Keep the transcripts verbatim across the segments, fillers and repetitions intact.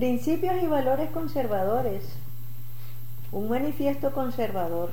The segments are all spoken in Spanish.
Principios y valores conservadores. Un manifiesto conservador.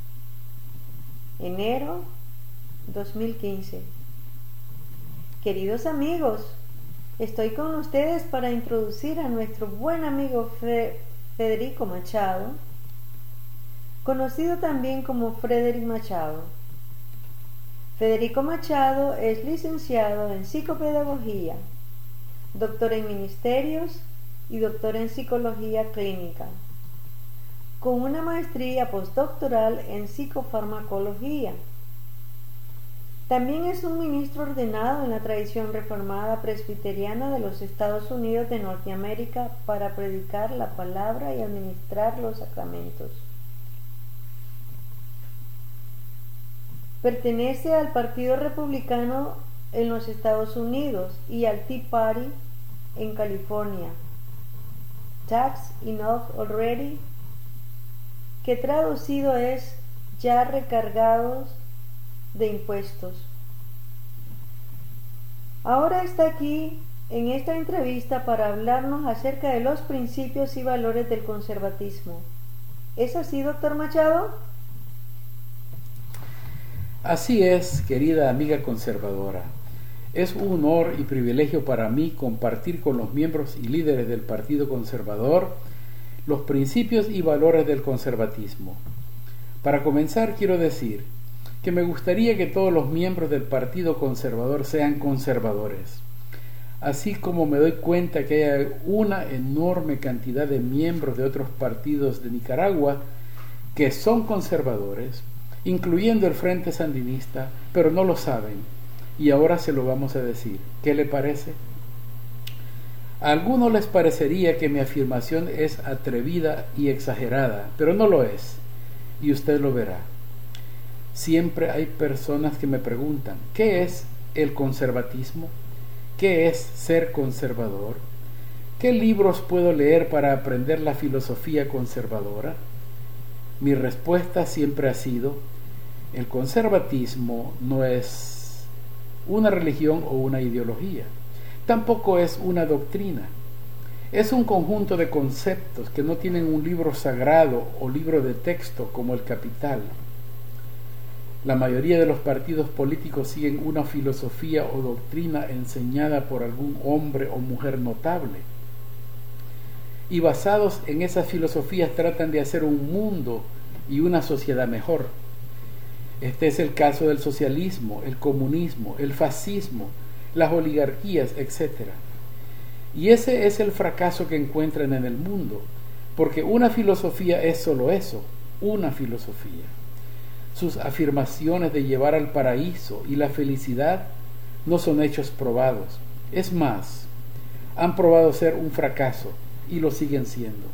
Enero dos mil quince. Queridos amigos, estoy con ustedes para introducir a nuestro buen amigo Fe- Federico Machado, conocido también como Frederick Machado. Federico Machado es licenciado en psicopedagogía, doctor en ministerios y doctor en psicología clínica, con una maestría postdoctoral en psicofarmacología. También es un ministro ordenado en la tradición reformada presbiteriana de los Estados Unidos de Norteamérica para predicar la palabra y administrar los sacramentos. Pertenece al Partido Republicano en los Estados Unidos y al Tea Party en California. Tax Enough Already, que traducido es ya recargados de impuestos. Ahora está aquí en esta entrevista para hablarnos acerca de los principios y valores del conservatismo. ¿Es así, doctor Machado? Así es, querida amiga conservadora. Es un honor y privilegio para mí compartir con los miembros y líderes del Partido Conservador los principios y valores del conservatismo. Para comenzar, quiero decir que me gustaría que todos los miembros del Partido Conservador sean conservadores, así como me doy cuenta que hay una enorme cantidad de miembros de otros partidos de Nicaragua que son conservadores, incluyendo el Frente Sandinista, pero no lo saben. Y ahora se lo vamos a decir. ¿Qué le parece? A algunos les parecería que mi afirmación es atrevida y exagerada, pero no lo es, y usted lo verá. Siempre hay personas que me preguntan, ¿qué es el conservatismo? ¿Qué es ser conservador? ¿Qué libros puedo leer para aprender la filosofía conservadora? Mi respuesta siempre ha sido, el conservatismo no es una religión o una ideología. Tampoco es una doctrina. Es un conjunto de conceptos que no tienen un libro sagrado o libro de texto como el Capital. La mayoría de los partidos políticos siguen una filosofía o doctrina enseñada por algún hombre o mujer notable. Y basados en esas filosofías tratan de hacer un mundo y una sociedad mejor. Este es el caso del socialismo, el comunismo, el fascismo, las oligarquías, etcétera. Y ese es el fracaso que encuentran en el mundo, porque una filosofía es solo eso, una filosofía. Sus afirmaciones de llevar al paraíso y la felicidad no son hechos probados. Es más, han probado ser un fracaso y lo siguen siendo.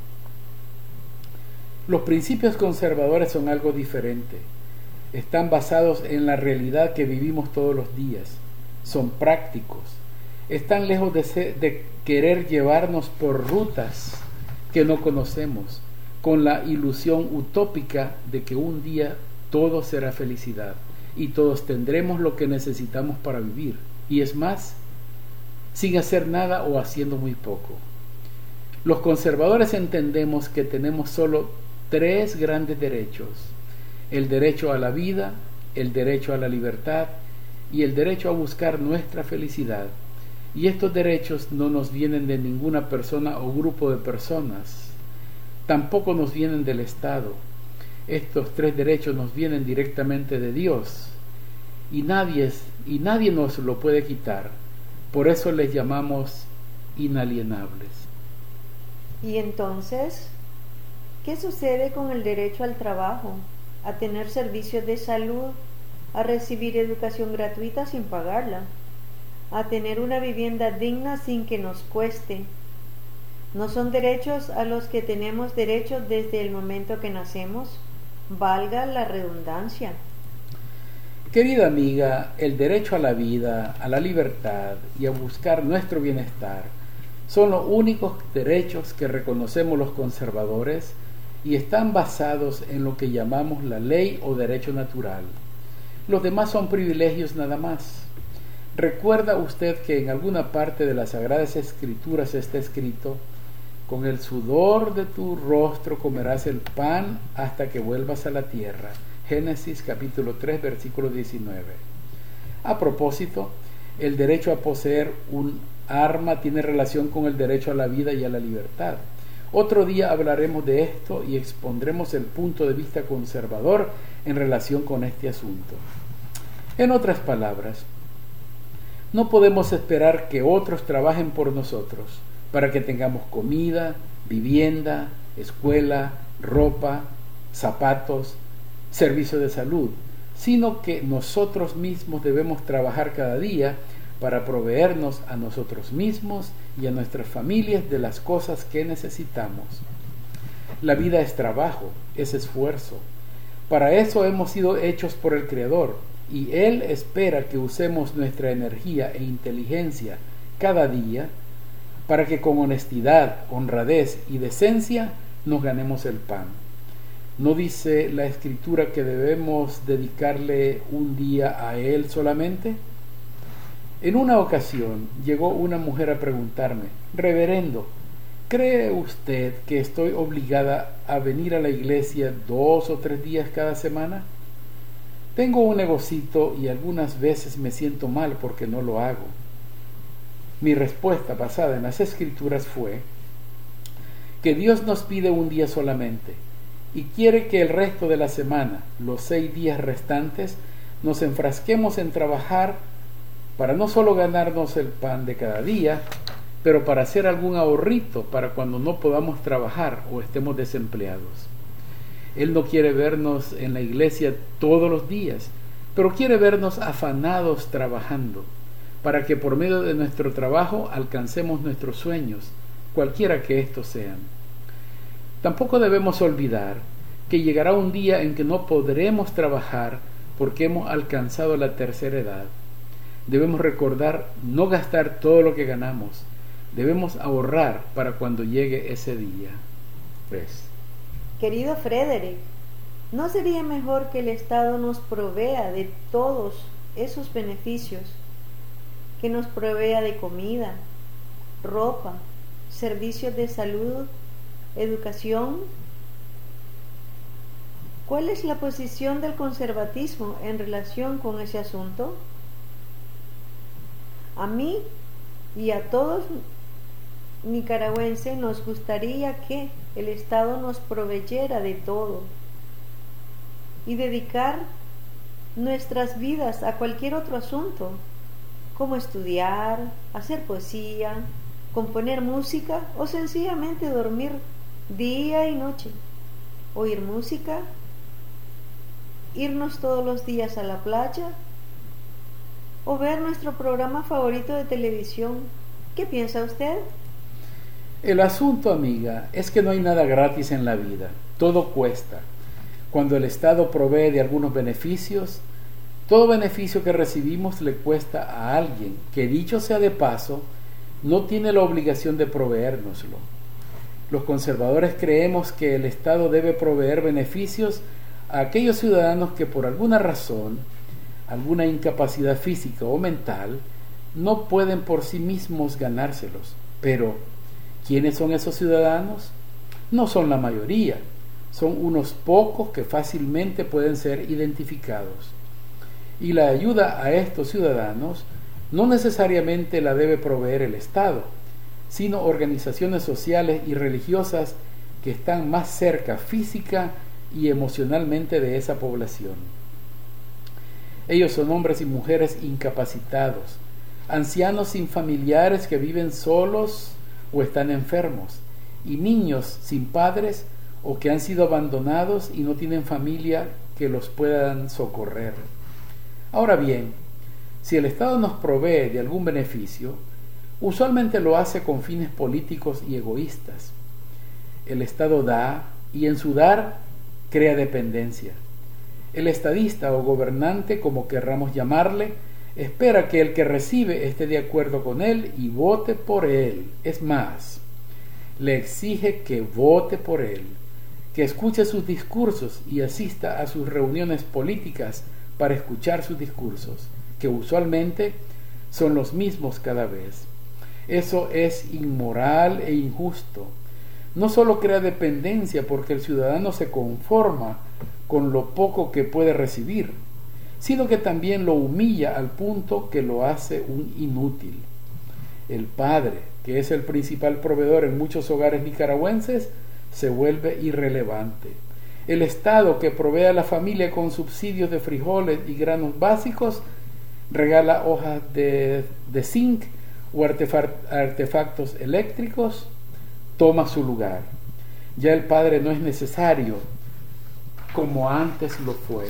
Los principios conservadores son algo diferente. Están basados en la realidad que vivimos todos los días. Son prácticos. Están lejos de, ser, de querer llevarnos por rutas que no conocemos, con la ilusión utópica de que un día todo será felicidad y todos tendremos lo que necesitamos para vivir. Y es más, sin hacer nada o haciendo muy poco. Los conservadores entendemos que tenemos solo tres grandes derechos: el derecho a la vida, el derecho a la libertad y el derecho a buscar nuestra felicidad. Y estos derechos no nos vienen de ninguna persona o grupo de personas, tampoco nos vienen del Estado. Estos tres derechos nos vienen directamente de Dios y nadie, es, y nadie nos lo puede quitar. Por eso les llamamos inalienables. ¿Y entonces qué sucede con el derecho al trabajo, a tener servicios de salud, a recibir educación gratuita sin pagarla, a tener una vivienda digna sin que nos cueste? ¿No son derechos a los que tenemos derecho desde el momento que nacemos? Valga la redundancia. Querida amiga, el derecho a la vida, a la libertad y a buscar nuestro bienestar son los únicos derechos que reconocemos los conservadores y están basados en lo que llamamos la ley o derecho natural. Los demás son privilegios nada más. ¿Recuerda usted que en alguna parte de las Sagradas Escrituras está escrito: con el sudor de tu rostro comerás el pan hasta que vuelvas a la tierra. Génesis capítulo tres, versículo diecinueve. A propósito, el derecho a poseer un arma tiene relación con el derecho a la vida y a la libertad. Otro día hablaremos de esto y expondremos el punto de vista conservador en relación con este asunto. En otras palabras, no podemos esperar que otros trabajen por nosotros para que tengamos comida, vivienda, escuela, ropa, zapatos, servicio de salud, sino que nosotros mismos debemos trabajar cada día para proveernos a nosotros mismos y a nuestras familias de las cosas que necesitamos. La vida es trabajo, es esfuerzo. Para eso hemos sido hechos por el Creador, y Él espera que usemos nuestra energía e inteligencia cada día para que con honestidad, honradez y decencia nos ganemos el pan. ¿No dice la Escritura que debemos dedicarle un día a Él solamente? En una ocasión llegó una mujer a preguntarme: Reverendo, ¿cree usted que estoy obligada a venir a la iglesia dos o tres días cada semana? Tengo un negocito y algunas veces me siento mal porque no lo hago. Mi respuesta basada en las Escrituras fue que Dios nos pide un día solamente y quiere que el resto de la semana, los seis días restantes, nos enfrasquemos en trabajar para no solo ganarnos el pan de cada día, pero para hacer algún ahorrito para cuando no podamos trabajar o estemos desempleados. Él no quiere vernos en la iglesia todos los días, pero quiere vernos afanados trabajando, para que por medio de nuestro trabajo alcancemos nuestros sueños, cualquiera que estos sean. Tampoco debemos olvidar que llegará un día en que no podremos trabajar porque hemos alcanzado la tercera edad. Debemos recordar no gastar todo lo que ganamos. Debemos ahorrar para cuando llegue ese día. ¿Ves? Querido Frederick, ¿no sería mejor que el Estado nos provea de todos esos beneficios? Que nos provea de comida, ropa, servicios de salud, educación. ¿Cuál es la posición del conservatismo en relación con ese asunto? A mí y a todos nicaragüenses nos gustaría que el Estado nos proveyera de todo y dedicar nuestras vidas a cualquier otro asunto, como estudiar, hacer poesía, componer música o sencillamente dormir día y noche, oír música, irnos todos los días a la playa o ver nuestro programa favorito de televisión. ¿Qué piensa usted? El asunto, amiga, es que no hay nada gratis en la vida. Todo cuesta. Cuando el Estado provee de algunos beneficios, todo beneficio que recibimos le cuesta a alguien que, dicho sea de paso, no tiene la obligación de proveérnoslo. Los conservadores creemos que el Estado debe proveer beneficios a aquellos ciudadanos que por alguna razón, alguna incapacidad física o mental, no pueden por sí mismos ganárselos. Pero, ¿quiénes son esos ciudadanos? No son la mayoría, son unos pocos que fácilmente pueden ser identificados. Y la ayuda a estos ciudadanos no necesariamente la debe proveer el Estado, sino organizaciones sociales y religiosas que están más cerca física y emocionalmente de esa población. Ellos son hombres y mujeres incapacitados, ancianos sin familiares que viven solos o están enfermos, y niños sin padres o que han sido abandonados y no tienen familia que los puedan socorrer. Ahora bien, si el Estado nos provee de algún beneficio, usualmente lo hace con fines políticos y egoístas. El Estado da, y en su dar crea dependencia. El estadista o gobernante, como querramos llamarle, espera que el que recibe esté de acuerdo con él y vote por él. Es más, le exige que vote por él, que escuche sus discursos y asista a sus reuniones políticas para escuchar sus discursos, que usualmente son los mismos cada vez. Eso es inmoral e injusto, no solo crea dependencia porque el ciudadano se conforma con lo poco que puede recibir, sino que también lo humilla al punto que lo hace un inútil. El padre, que es el principal proveedor en muchos hogares nicaragüenses, se vuelve irrelevante. El Estado, que provee a la familia con subsidios de frijoles y granos básicos, regala hojas de, de zinc o artefactos eléctricos, toma su lugar. Ya el padre no es necesario como antes lo fue.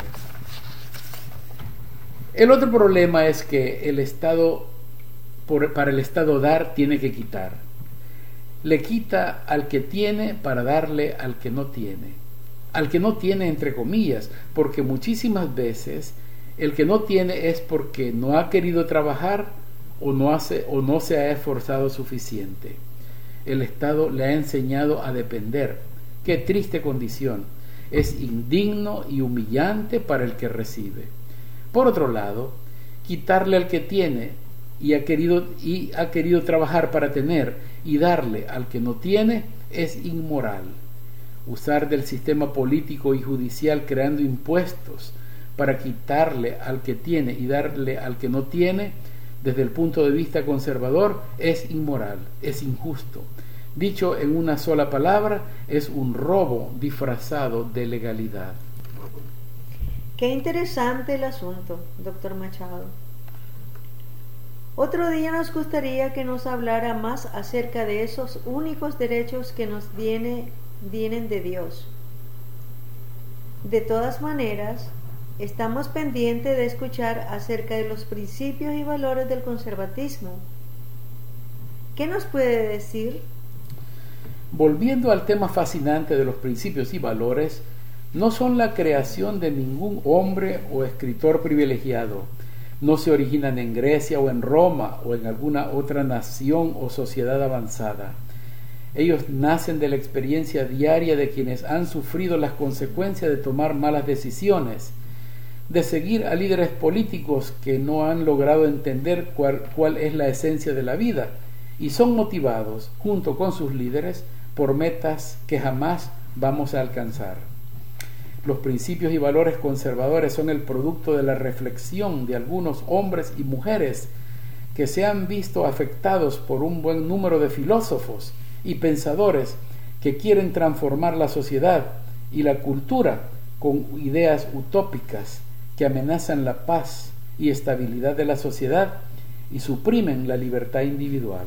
El otro problema es que el Estado, por, para el Estado dar, tiene que quitar. Le quita al que tiene para darle al que no tiene. Al que no tiene, entre comillas, porque muchísimas veces el que no tiene es porque no ha querido trabajar o no, hace, o no se ha esforzado suficiente. El Estado le ha enseñado a depender. Qué triste condición. Es indigno y humillante para el que recibe. Por otro lado, quitarle al que tiene y ha querido, y ha querido trabajar para tener y darle al que no tiene es inmoral. Usar del sistema político y judicial creando impuestos para quitarle al que tiene y darle al que no tiene, desde el punto de vista conservador, es inmoral, es injusto. Dicho en una sola palabra, es un robo disfrazado de legalidad. Qué interesante el asunto, doctor Machado. Otro día nos gustaría que nos hablara más acerca de esos únicos derechos que nos viene, vienen de Dios. De todas maneras, estamos pendientes de escuchar acerca de los principios y valores del conservatismo. ¿Qué nos puede decir? Volviendo al tema fascinante de los principios y valores, no son la creación de ningún hombre o escritor privilegiado. No se originan en Grecia o en Roma o en alguna otra nación o sociedad avanzada. Ellos nacen de la experiencia diaria de quienes han sufrido las consecuencias de tomar malas decisiones, de seguir a líderes políticos que no han logrado entender cuál, cuál es la esencia de la vida y son motivados, junto con sus líderes, por metas que jamás vamos a alcanzar. Los principios y valores conservadores son el producto de la reflexión de algunos hombres y mujeres que se han visto afectados por un buen número de filósofos y pensadores que quieren transformar la sociedad y la cultura con ideas utópicas que amenazan la paz y estabilidad de la sociedad y suprimen la libertad individual.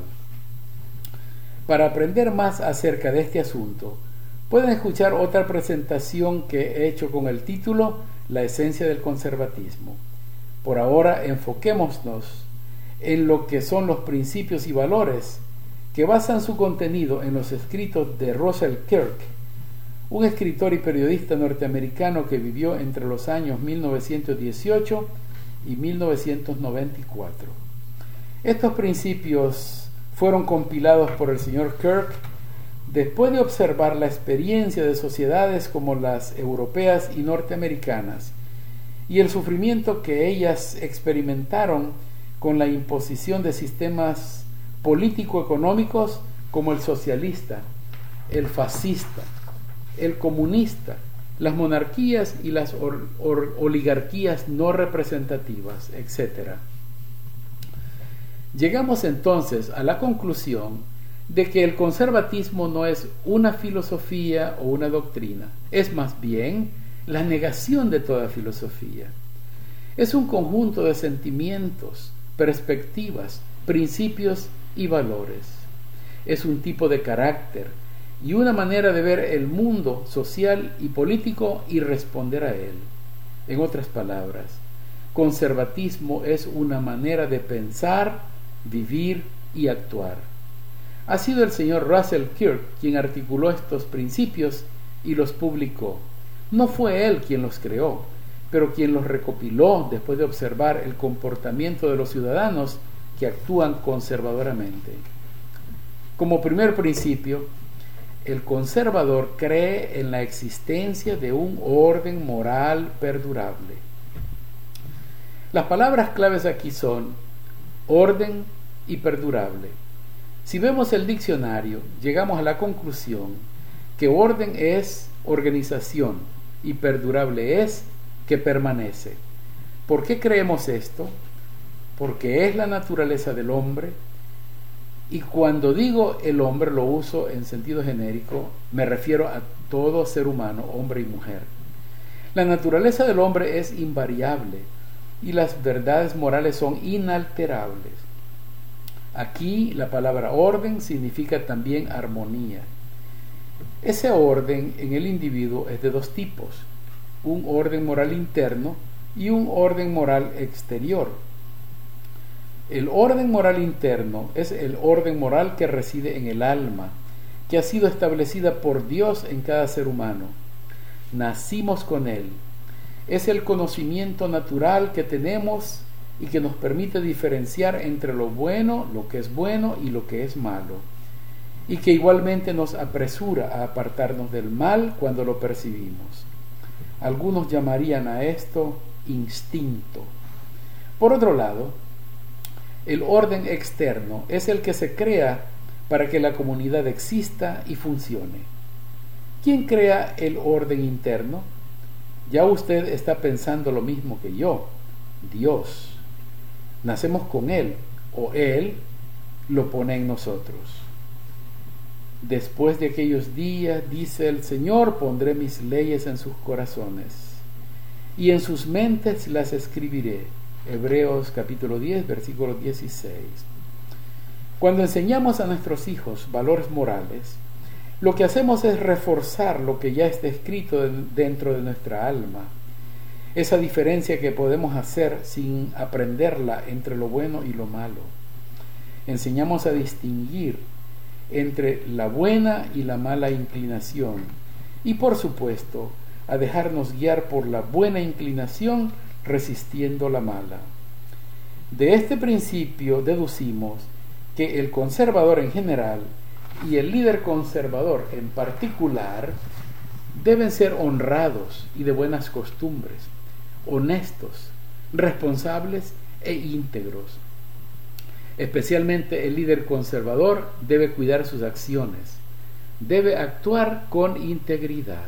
Para aprender más acerca de este asunto, pueden escuchar otra presentación que he hecho con el título La esencia del conservatismo. Por ahora enfoquémonos en lo que son los principios y valores que basan su contenido en los escritos de Russell Kirk, un escritor y periodista norteamericano que vivió entre los años mil novecientos dieciocho y mil novecientos noventa y cuatro. Estos principios fueron compilados por el señor Kirk después de observar la experiencia de sociedades como las europeas y norteamericanas y el sufrimiento que ellas experimentaron con la imposición de sistemas político-económicos como el socialista, el fascista, el comunista, las monarquías y las or- or- oligarquías no representativas, etcétera. Llegamos entonces a la conclusión de que el conservatismo no es una filosofía o una doctrina, es más bien la negación de toda filosofía. Es un conjunto de sentimientos, perspectivas, principios y valores. Es un tipo de carácter y una manera de ver el mundo social y político y responder a él. En otras palabras, conservatismo es una manera de pensar, vivir y actuar. Ha sido el señor Russell Kirk quien articuló estos principios y los publicó. No fue él quien los creó, pero quien los recopiló después de observar el comportamiento de los ciudadanos que actúan conservadoramente. Como primer principio, el conservador cree en la existencia de un orden moral perdurable. Las palabras claves aquí son orden y perdurable. Si vemos el diccionario, llegamos a la conclusión que orden es organización y perdurable es que permanece. ¿Por qué creemos esto? Porque es la naturaleza del hombre, y cuando digo el hombre lo uso en sentido genérico, me refiero a todo ser humano, hombre y mujer. La naturaleza del hombre es invariable y las verdades morales son inalterables. Aquí la palabra orden significa también armonía. Ese orden en el individuo es de dos tipos: un orden moral interno y un orden moral exterior. El orden moral interno es el orden moral que reside en el alma, que ha sido establecida por Dios en cada ser humano. Nacimos con él. Es el conocimiento natural que tenemos y que nos permite diferenciar entre lo bueno, lo que es bueno y lo que es malo, y que igualmente nos apresura a apartarnos del mal cuando lo percibimos. Algunos llamarían a esto instinto. Por otro lado, el orden externo es el que se crea para que la comunidad exista y funcione. ¿Quién crea el orden interno? Ya usted está pensando lo mismo que yo: Dios. Nacemos con Él, o Él lo pone en nosotros. Después de aquellos días, dice el Señor, pondré mis leyes en sus corazones, y en sus mentes las escribiré. Hebreos capítulo diez, versículo dieciséis. Cuando enseñamos a nuestros hijos valores morales, lo que hacemos es reforzar lo que ya está escrito dentro de nuestra alma. Esa diferencia que podemos hacer sin aprenderla entre lo bueno y lo malo. Enseñamos a distinguir entre la buena y la mala inclinación, y por supuesto a dejarnos guiar por la buena inclinación resistiendo la mala. De este principio deducimos que el conservador en general y el líder conservador en particular deben ser honrados y de buenas costumbres, honestos, responsables e íntegros. Especialmente el líder conservador debe cuidar sus acciones, debe actuar con integridad.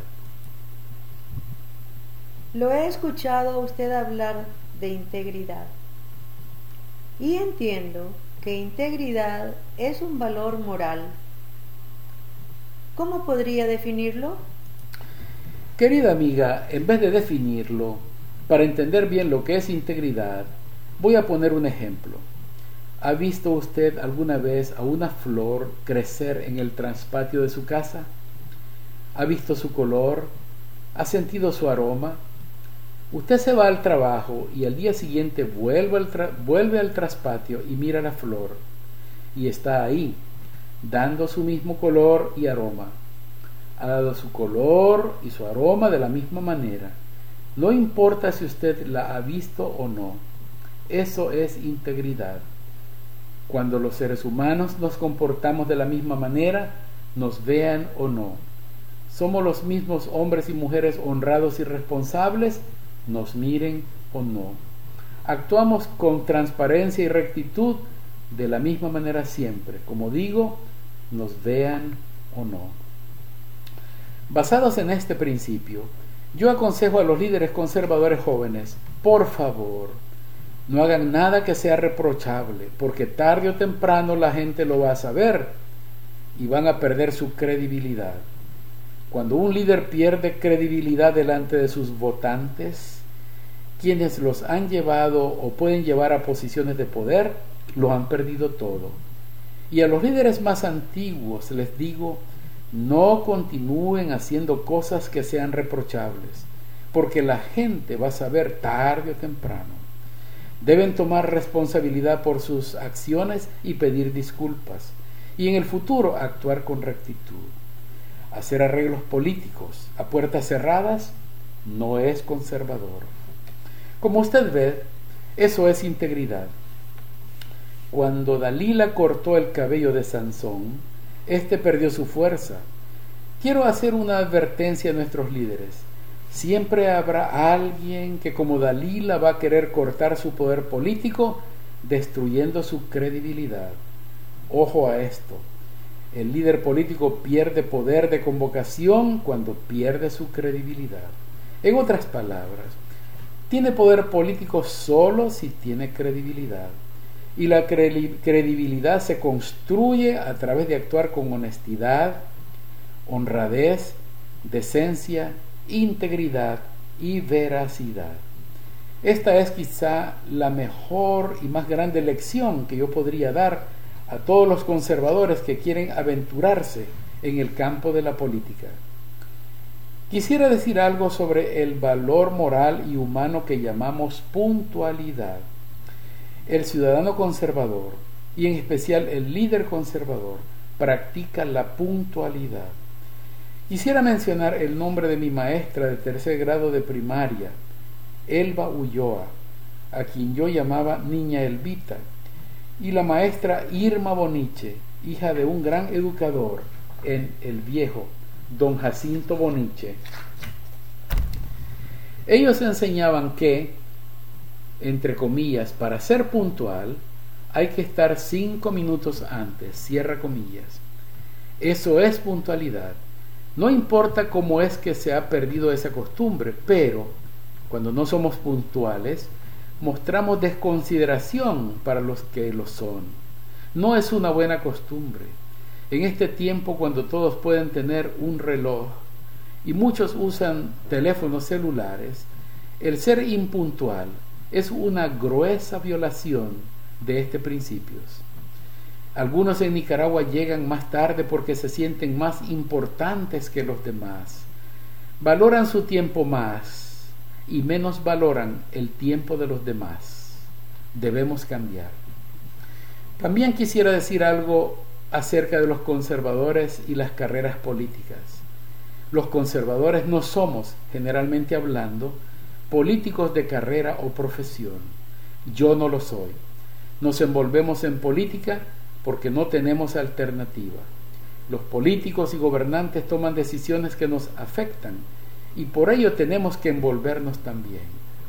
Lo he escuchado a usted hablar de integridad y entiendo que integridad es un valor moral. ¿Cómo podría definirlo? Querida amiga, en vez de definirlo, para entender bien lo que es integridad, voy a poner un ejemplo. ¿Ha visto usted alguna vez a una flor crecer en el traspatio de su casa? ¿Ha visto su color? ¿Ha sentido su aroma? Usted se va al trabajo y al día siguiente vuelve al, tra- vuelve al traspatio y mira la flor, y está ahí, dando su mismo color y aroma. Ha dado su color y su aroma de la misma manera. No importa si usted la ha visto o no. Eso es integridad. Cuando los seres humanos nos comportamos de la misma manera, nos vean o no. Somos los mismos hombres y mujeres honrados y responsables, nos miren o no. Actuamos con transparencia y rectitud de la misma manera siempre, como digo, nos vean o no. Basados en este principio, yo aconsejo a los líderes conservadores jóvenes, por favor, no hagan nada que sea reprochable, porque tarde o temprano la gente lo va a saber y van a perder su credibilidad. Cuando un líder pierde credibilidad delante de sus votantes, quienes los han llevado o pueden llevar a posiciones de poder, lo han perdido todo. Y a los líderes más antiguos les digo, no continúen haciendo cosas que sean reprochables, porque la gente va a saber tarde o temprano. Deben tomar responsabilidad por sus acciones y pedir disculpas, y en el futuro actuar con rectitud. Hacer arreglos políticos a puertas cerradas no es conservador. Como usted ve, eso es integridad. Cuando Dalila cortó el cabello de Sansón, éste perdió su fuerza. Quiero hacer una advertencia a nuestros líderes. Siempre habrá alguien que como Dalila va a querer cortar su poder político, destruyendo su credibilidad. Ojo a esto. El líder político pierde poder de convocación cuando pierde su credibilidad. En otras palabras, tiene poder político solo si tiene credibilidad. Y la credibilidad se construye a través de actuar con honestidad, honradez, decencia, integridad y veracidad. Esta es quizá la mejor y más grande lección que yo podría dar a todos los conservadores que quieren aventurarse en el campo de la política. Quisiera decir algo sobre el valor moral y humano que llamamos puntualidad. El ciudadano conservador, y en especial el líder conservador, practica la puntualidad. Quisiera mencionar el nombre de mi maestra de tercer grado de primaria, Elba Ulloa, a quien yo llamaba Niña Elvita, y la maestra Irma Boniche, hija de un gran educador en El Viejo, don Jacinto Boniche. Ellos enseñaban que, entre comillas, para ser puntual hay que estar cinco minutos antes, cierra comillas. Eso es puntualidad. No importa cómo es que se ha perdido esa costumbre, pero cuando no somos puntuales, mostramos desconsideración para los que lo son. No es una buena costumbre. En este tiempo, cuando todos pueden tener un reloj y muchos usan teléfonos celulares, el ser impuntual es una gruesa violación de este principio. Algunos en Nicaragua llegan más tarde porque se sienten más importantes que los demás. Valoran su tiempo más y menos valoran el tiempo de los demás. Debemos cambiar. También quisiera decir algo acerca de los conservadores y las carreras políticas. Los conservadores no somos, generalmente hablando, políticos de carrera o profesión. Yo no lo soy. Nos envolvemos en política porque no tenemos alternativa. Los políticos y gobernantes toman decisiones que nos afectan y por ello tenemos que envolvernos también.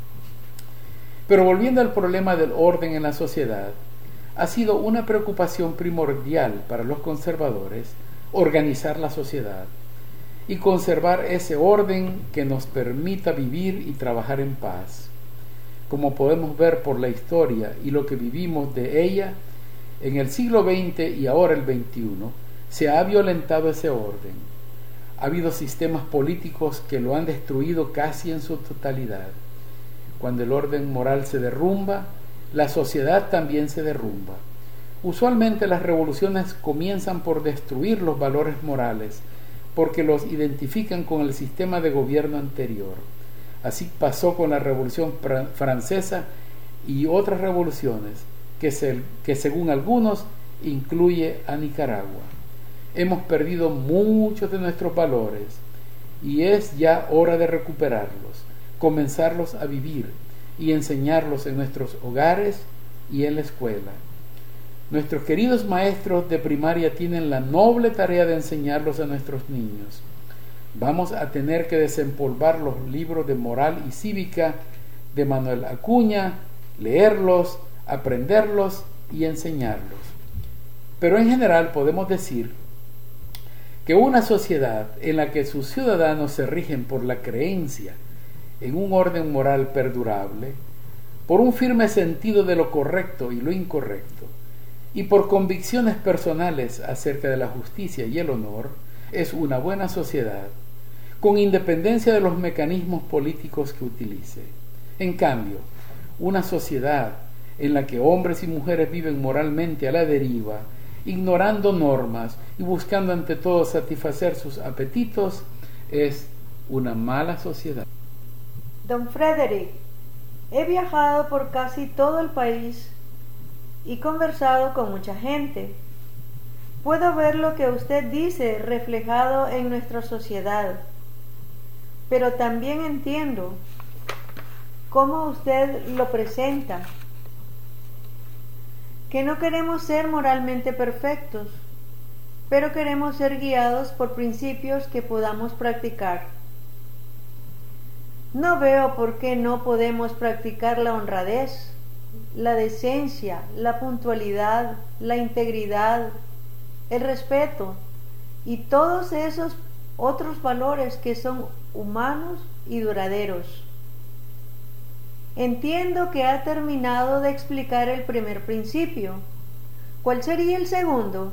Pero volviendo al problema del orden en la sociedad, ha sido una preocupación primordial para los conservadores organizar la sociedad y conservar ese orden que nos permita vivir y trabajar en paz. Como podemos ver por la historia y lo que vivimos de ella, en el siglo veinte y ahora el veintiuno, se ha violentado ese orden. Ha habido sistemas políticos que lo han destruido casi en su totalidad. Cuando el orden moral se derrumba, la sociedad también se derrumba. Usualmente las revoluciones comienzan por destruir los valores morales, porque los identifican con el sistema de gobierno anterior. Así pasó con la Revolución Francesa y otras revoluciones, que, se, que según algunos incluye a Nicaragua. Hemos perdido muchos de nuestros valores y es ya hora de recuperarlos, comenzarlos a vivir y enseñarlos en nuestros hogares y en la escuela. Nuestros queridos maestros de primaria tienen la noble tarea de enseñarlos a nuestros niños. Vamos a tener que desempolvar los libros de moral y cívica de Manuel Acuña, leerlos, aprenderlos y enseñarlos. Pero en general podemos decir que una sociedad en la que sus ciudadanos se rigen por la creencia en un orden moral perdurable, por un firme sentido de lo correcto y lo incorrecto, y por convicciones personales acerca de la justicia y el honor, es una buena sociedad, con independencia de los mecanismos políticos que utilice. En cambio, una sociedad en la que hombres y mujeres viven moralmente a la deriva, ignorando normas y buscando ante todo satisfacer sus apetitos, es una mala sociedad. Don Frederick, he viajado por casi todo el país y conversado con mucha gente. Puedo ver lo que usted dice reflejado en nuestra sociedad, pero también entiendo cómo usted lo presenta, que no queremos ser moralmente perfectos, pero queremos ser guiados por principios que podamos practicar. No veo por qué no podemos practicar la honradez, la decencia, la puntualidad, la integridad, el respeto y todos esos otros valores que son humanos y duraderos. Entiendo que ha terminado de explicar el primer principio. ¿Cuál sería el segundo?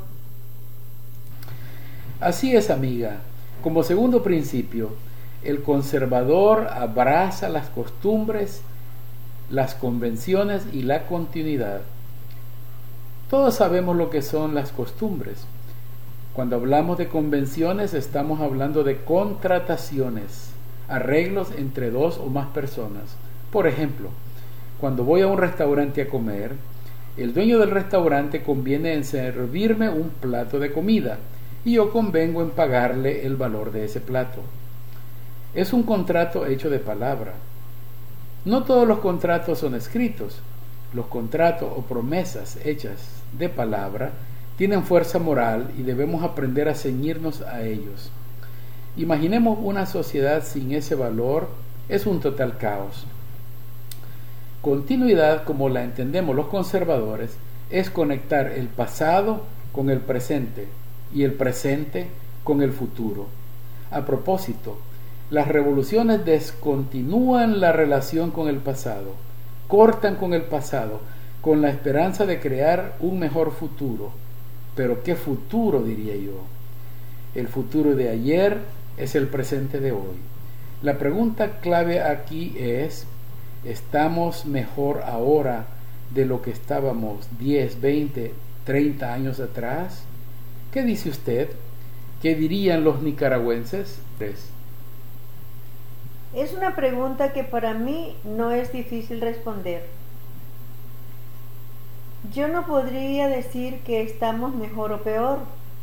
Así es, amiga. Como segundo principio, el conservador abraza las costumbres, las convenciones y la continuidad. Todos sabemos lo que son las costumbres. Cuando hablamos de convenciones, estamos hablando de contrataciones, arreglos entre dos o más personas. Por ejemplo, cuando voy a un restaurante a comer, el dueño del restaurante conviene en servirme un plato de comida y yo convengo en pagarle el valor de ese plato. Es un contrato hecho de palabra. No todos los contratos son escritos. Los contratos o promesas hechas de palabra tienen fuerza moral y debemos aprender a ceñirnos a ellos. Imaginemos una sociedad sin ese valor, es un total caos. Continuidad, como la entendemos los conservadores, es conectar el pasado con el presente y el presente con el futuro. A propósito, las revoluciones descontinúan la relación con el pasado, cortan con el pasado, con la esperanza de crear un mejor futuro. Pero ¿qué futuro, diría yo? El futuro de ayer es el presente de hoy. La pregunta clave aquí es, ¿estamos mejor ahora de lo que estábamos diez, veinte, treinta años atrás? ¿Qué dice usted? ¿Qué dirían los nicaragüenses? Es una pregunta que para mí no es difícil responder. Yo no podría decir que estamos mejor o peor.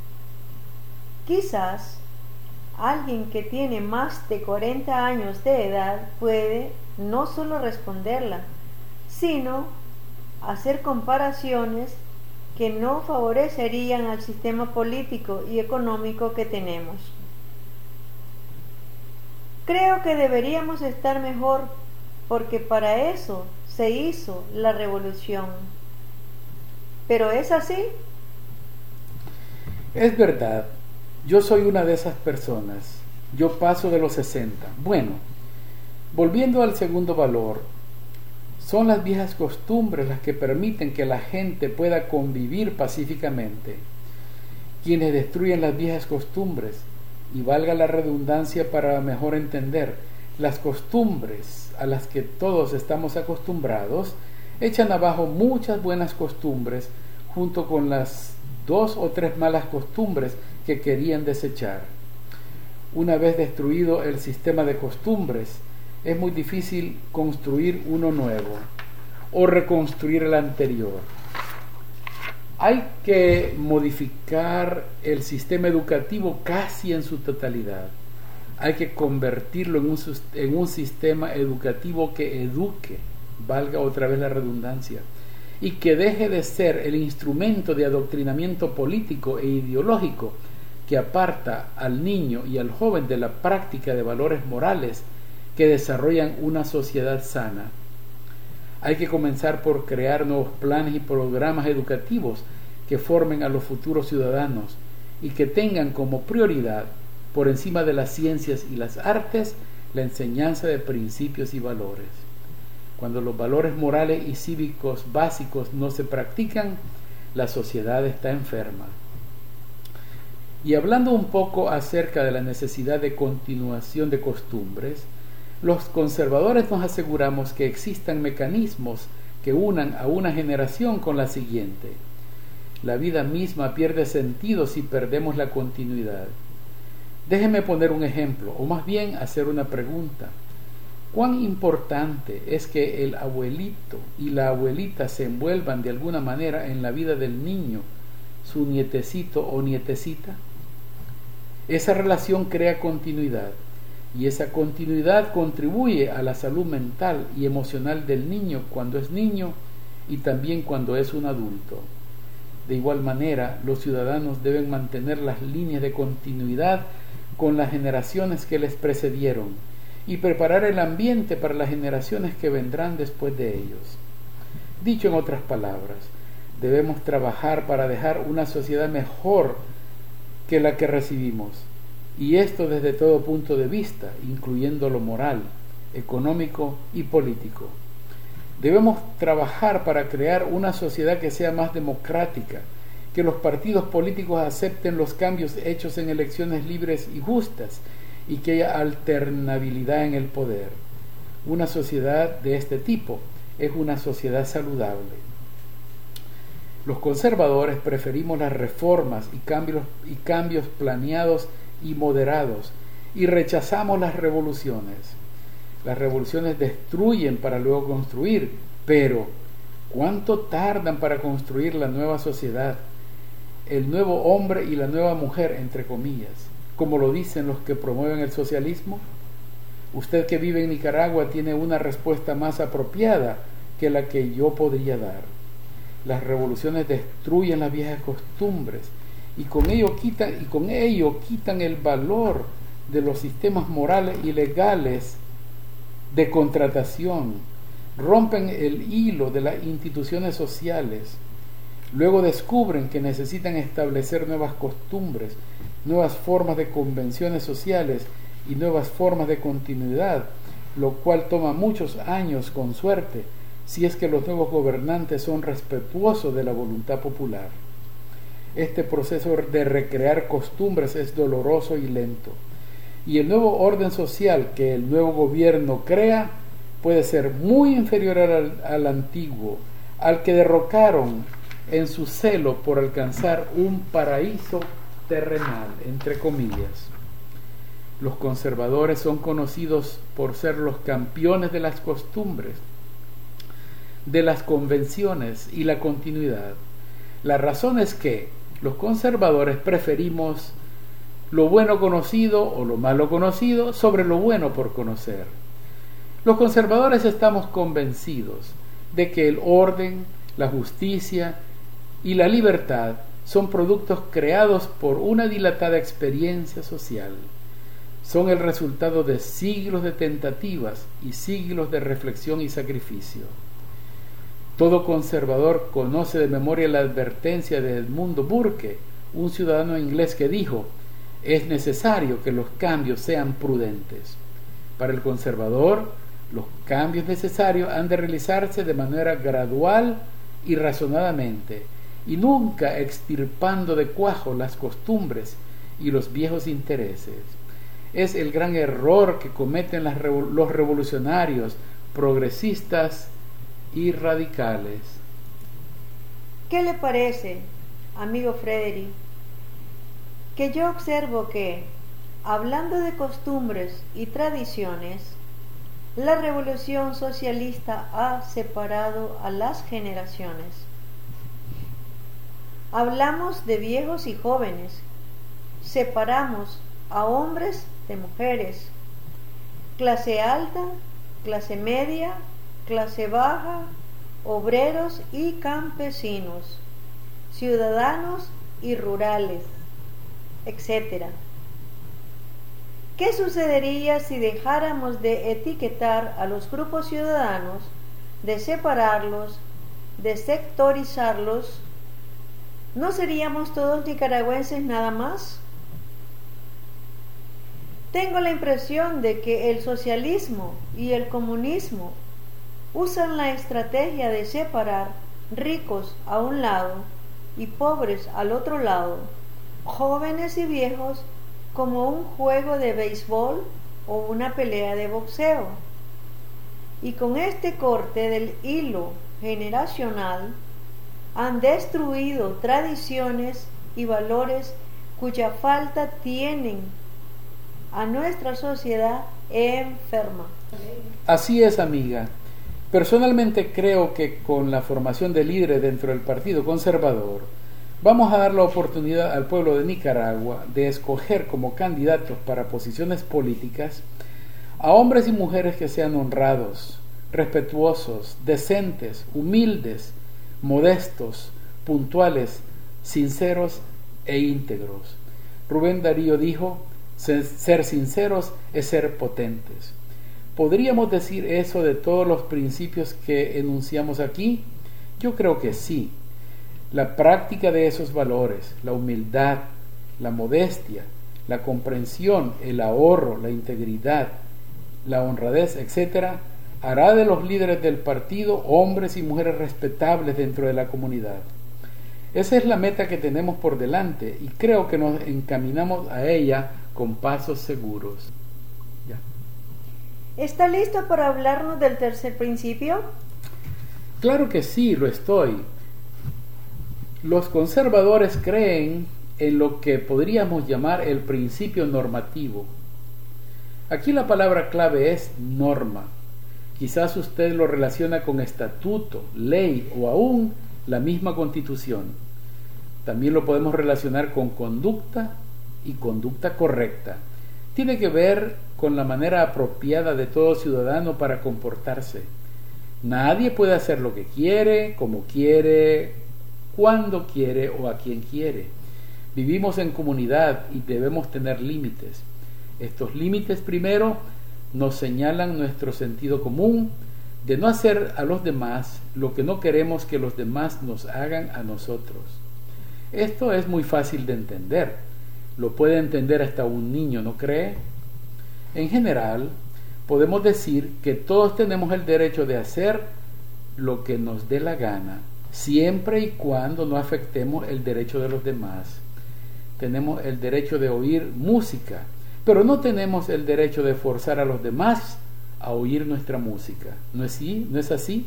Quizás alguien que tiene más de cuarenta años de edad puede no solo responderla, sino hacer comparaciones que no favorecerían al sistema político y económico que tenemos. Creo que deberíamos estar mejor porque para eso se hizo la revolución. ¿Pero es así? Es verdad. Yo soy una de esas personas. Yo paso de los sesenta. Bueno, volviendo al segundo valor, son las viejas costumbres las que permiten que la gente pueda convivir pacíficamente. Quienes destruyen las viejas costumbres, y valga la redundancia para mejor entender, las costumbres a las que todos estamos acostumbrados, echan abajo muchas buenas costumbres junto con las dos o tres malas costumbres que querían desechar. Una vez destruido el sistema de costumbres, es muy difícil construir uno nuevo o reconstruir el anterior. Hay que modificar el sistema educativo casi en su totalidad. Hay que convertirlo en un, en un sistema educativo que eduque, valga otra vez la redundancia, y que deje de ser el instrumento de adoctrinamiento político e ideológico que aparta al niño y al joven de la práctica de valores morales que desarrollan una sociedad sana. Hay que comenzar por crear nuevos planes y programas educativos que formen a los futuros ciudadanos y que tengan como prioridad, por encima de las ciencias y las artes, la enseñanza de principios y valores. Cuando los valores morales y cívicos básicos no se practican, la sociedad está enferma. Y hablando un poco acerca de la necesidad de continuación de costumbres, los conservadores nos aseguramos que existan mecanismos que unan a una generación con la siguiente. La vida misma pierde sentido si perdemos la continuidad. Déjeme poner un ejemplo, o más bien hacer una pregunta. ¿Cuán importante es que el abuelito y la abuelita se envuelvan de alguna manera en la vida del niño, su nietecito o nietecita? Esa relación crea continuidad, y esa continuidad contribuye a la salud mental y emocional del niño cuando es niño y también cuando es un adulto. De igual manera, los ciudadanos deben mantener las líneas de continuidad con las generaciones que les precedieron y preparar el ambiente para las generaciones que vendrán después de ellos. Dicho en otras palabras, debemos trabajar para dejar una sociedad mejor que la que recibimos, y esto desde todo punto de vista, incluyendo lo moral, económico y político. Debemos trabajar para crear una sociedad que sea más democrática, que los partidos políticos acepten los cambios hechos en elecciones libres y justas, y que haya alternabilidad en el poder. Una sociedad de este tipo es una sociedad saludable. Los conservadores preferimos las reformas y cambios, y cambios planeados y moderados, y rechazamos las revoluciones. Las revoluciones destruyen para luego construir, pero ¿cuánto tardan para construir la nueva sociedad, el nuevo hombre y la nueva mujer, entre comillas, como lo dicen los que promueven el socialismo? Usted que vive en Nicaragua tiene una respuesta más apropiada que la que yo podría dar. Las revoluciones destruyen las viejas costumbres y con ello quitan, y con ello quitan el valor de los sistemas morales y legales de contratación, rompen el hilo de las instituciones sociales, luego descubren que necesitan establecer nuevas costumbres, nuevas formas de convenciones sociales y nuevas formas de continuidad, lo cual toma muchos años con suerte, si es que los nuevos gobernantes son respetuosos de la voluntad popular. Este proceso de recrear costumbres es doloroso y lento, y el nuevo orden social que el nuevo gobierno crea puede ser muy inferior al, al antiguo, al que derrocaron en su celo por alcanzar un paraíso terrenal, entre comillas. Los conservadores son conocidos por ser los campeones de las costumbres, de las convenciones y la continuidad. La razón es que los conservadores preferimos lo bueno conocido o lo malo conocido sobre lo bueno por conocer. Los conservadores estamos convencidos de que el orden, la justicia y la libertad son productos creados por una dilatada experiencia social. Son el resultado de siglos de tentativas y siglos de reflexión y sacrificio. Todo conservador conoce de memoria la advertencia de Edmundo Burke, un ciudadano inglés que dijo: es necesario que los cambios sean prudentes. Para el conservador, los cambios necesarios han de realizarse de manera gradual y razonadamente, y nunca extirpando de cuajo las costumbres y los viejos intereses. Es el gran error que cometen las revol- los revolucionarios, progresistas y radicales. ¿Qué le parece, amigo Frederick, que yo observo que, hablando de costumbres y tradiciones, la revolución socialista ha separado a las generaciones? Hablamos de viejos y jóvenes, separamos a hombres de mujeres, clase alta, clase media, clase baja, obreros y campesinos, ciudadanos y rurales, etcétera. ¿Qué sucedería si dejáramos de etiquetar a los grupos ciudadanos, de separarlos, de sectorizarlos? ¿No seríamos todos nicaragüenses nada más? Tengo la impresión de que el socialismo y el comunismo usan la estrategia de separar ricos a un lado y pobres al otro lado, jóvenes y viejos, como un juego de béisbol o una pelea de boxeo. Y con este corte del hilo generacional han destruido tradiciones y valores cuya falta tienen a nuestra sociedad enferma. Así es, amiga. Personalmente creo que con la formación de líderes dentro del Partido Conservador vamos a dar la oportunidad al pueblo de Nicaragua de escoger como candidatos para posiciones políticas a hombres y mujeres que sean honrados, respetuosos, decentes, humildes, modestos, puntuales, sinceros e íntegros. Rubén Darío dijo: ser sinceros es ser potentes. ¿Podríamos decir eso de todos los principios que enunciamos aquí? Yo creo que sí. La práctica de esos valores, la humildad, la modestia, la comprensión, el ahorro, la integridad, la honradez, etcétera, hará de los líderes del partido hombres y mujeres respetables dentro de la comunidad. Esa es la meta que tenemos por delante y creo que nos encaminamos a ella con pasos seguros. Ya. ¿Está listo para hablarnos del tercer principio? Claro que sí, lo estoy. Los conservadores creen en lo que podríamos llamar el principio normativo. Aquí la palabra clave es norma. Quizás usted lo relaciona con estatuto, ley o aún la misma Constitución. También lo podemos relacionar con conducta y conducta correcta. Tiene que ver con la manera apropiada de todo ciudadano para comportarse. Nadie puede hacer lo que quiere, como quiere, cuando quiere o a quien quiere. Vivimos en comunidad y debemos tener límites. Estos límites primero nos señalan nuestro sentido común de no hacer a los demás lo que no queremos que los demás nos hagan a nosotros. Esto es muy fácil de entender. Lo puede entender hasta un niño, ¿no cree? En general, podemos decir que todos tenemos el derecho de hacer lo que nos dé la gana, siempre y cuando no afectemos el derecho de los demás. Tenemos el derecho de oír música, pero no tenemos el derecho de forzar a los demás a oír nuestra música. ¿No es así? ¿No es así?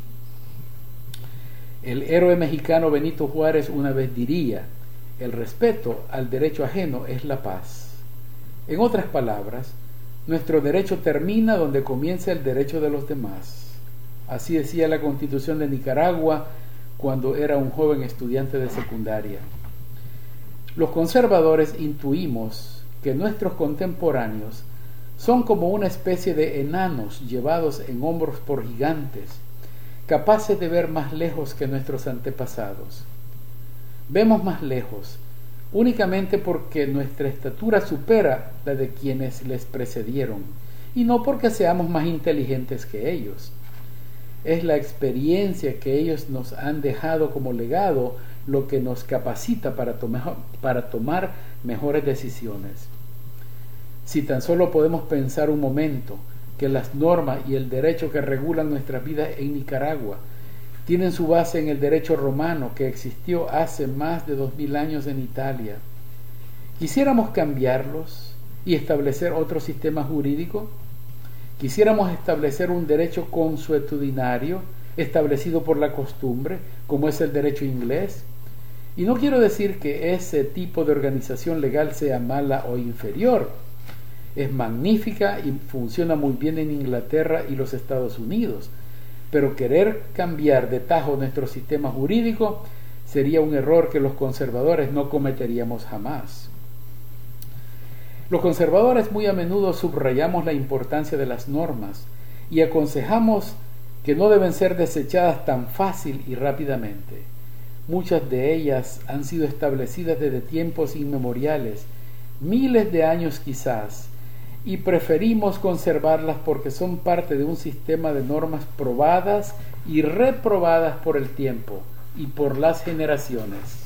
El héroe mexicano Benito Juárez una vez diría: el respeto al derecho ajeno es la paz. En otras palabras, nuestro derecho termina donde comienza el derecho de los demás. Así decía la Constitución de Nicaragua cuando era un joven estudiante de secundaria. Los conservadores intuimos que nuestros contemporáneos son como una especie de enanos llevados en hombros por gigantes, capaces de ver más lejos que nuestros antepasados. Vemos más lejos, únicamente porque nuestra estatura supera la de quienes les precedieron, y no porque seamos más inteligentes que ellos. Es la experiencia que ellos nos han dejado como legado lo que nos capacita para tomar, para tomar mejores decisiones. Si tan solo podemos pensar un momento que las normas y el derecho que regulan nuestras vidas en Nicaragua tienen su base en el derecho romano que existió hace más de dos mil años en Italia, ¿quisiéramos cambiarlos y establecer otro sistema jurídico? ¿Quisiéramos establecer un derecho consuetudinario establecido por la costumbre, como es el derecho inglés? Y no quiero decir que ese tipo de organización legal sea mala o inferior. Es magnífica y funciona muy bien en Inglaterra y los Estados Unidos, pero querer cambiar de tajo nuestro sistema jurídico sería un error que los conservadores no cometeríamos jamás. Los conservadores muy a menudo subrayamos la importancia de las normas y aconsejamos que no deben ser desechadas tan fácil y rápidamente. Muchas de ellas han sido establecidas desde tiempos inmemoriales, miles de años quizás, y preferimos conservarlas porque son parte de un sistema de normas probadas y reprobadas por el tiempo y por las generaciones.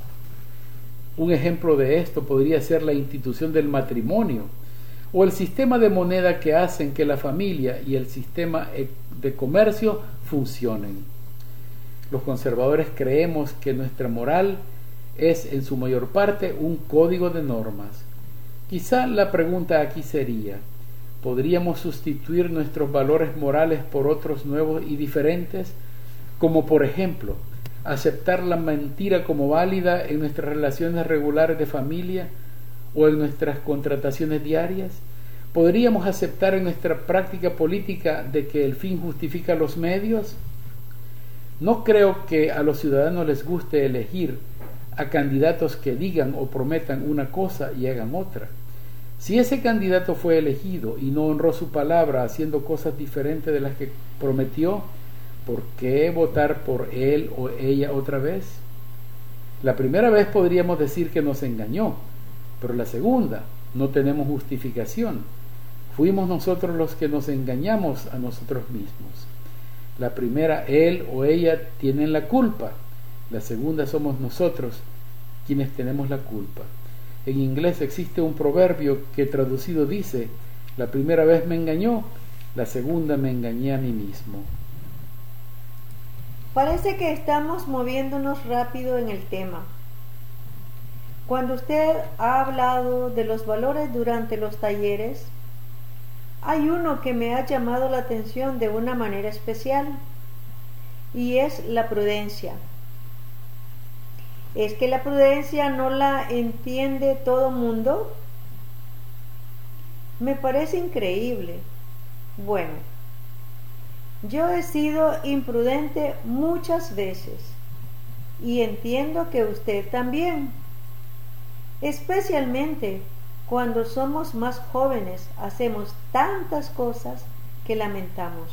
Un ejemplo de esto podría ser la institución del matrimonio o el sistema de moneda que hacen que la familia y el sistema de comercio funcionen. Los conservadores creemos que nuestra moral es en su mayor parte un código de normas. Quizá la pregunta aquí sería: ¿podríamos sustituir nuestros valores morales por otros nuevos y diferentes? Como por ejemplo, aceptar la mentira como válida en nuestras relaciones regulares de familia o en nuestras contrataciones diarias. ¿Podríamos aceptar en nuestra práctica política de que el fin justifica los medios? No creo que a los ciudadanos les guste elegir a candidatos que digan o prometan una cosa y hagan otra. Si ese candidato fue elegido y no honró su palabra haciendo cosas diferentes de las que prometió, ¿por qué votar por él o ella otra vez? La primera vez podríamos decir que nos engañó, pero la segunda no tenemos justificación. Fuimos nosotros los que nos engañamos a nosotros mismos. La primera, él o ella tienen la culpa. La segunda somos nosotros quienes tenemos la culpa. En inglés existe un proverbio que traducido dice: la primera vez me engañó, la segunda me engañé a mí mismo. Parece que estamos moviéndonos rápido en el tema. Cuando usted ha hablado de los valores durante los talleres, hay uno que me ha llamado la atención de una manera especial, y es la prudencia. ¿Es que la prudencia no la entiende todo mundo? Me parece increíble. Bueno, yo he sido imprudente muchas veces, y entiendo que usted también, especialmente cuando somos más jóvenes, hacemos tantas cosas que lamentamos.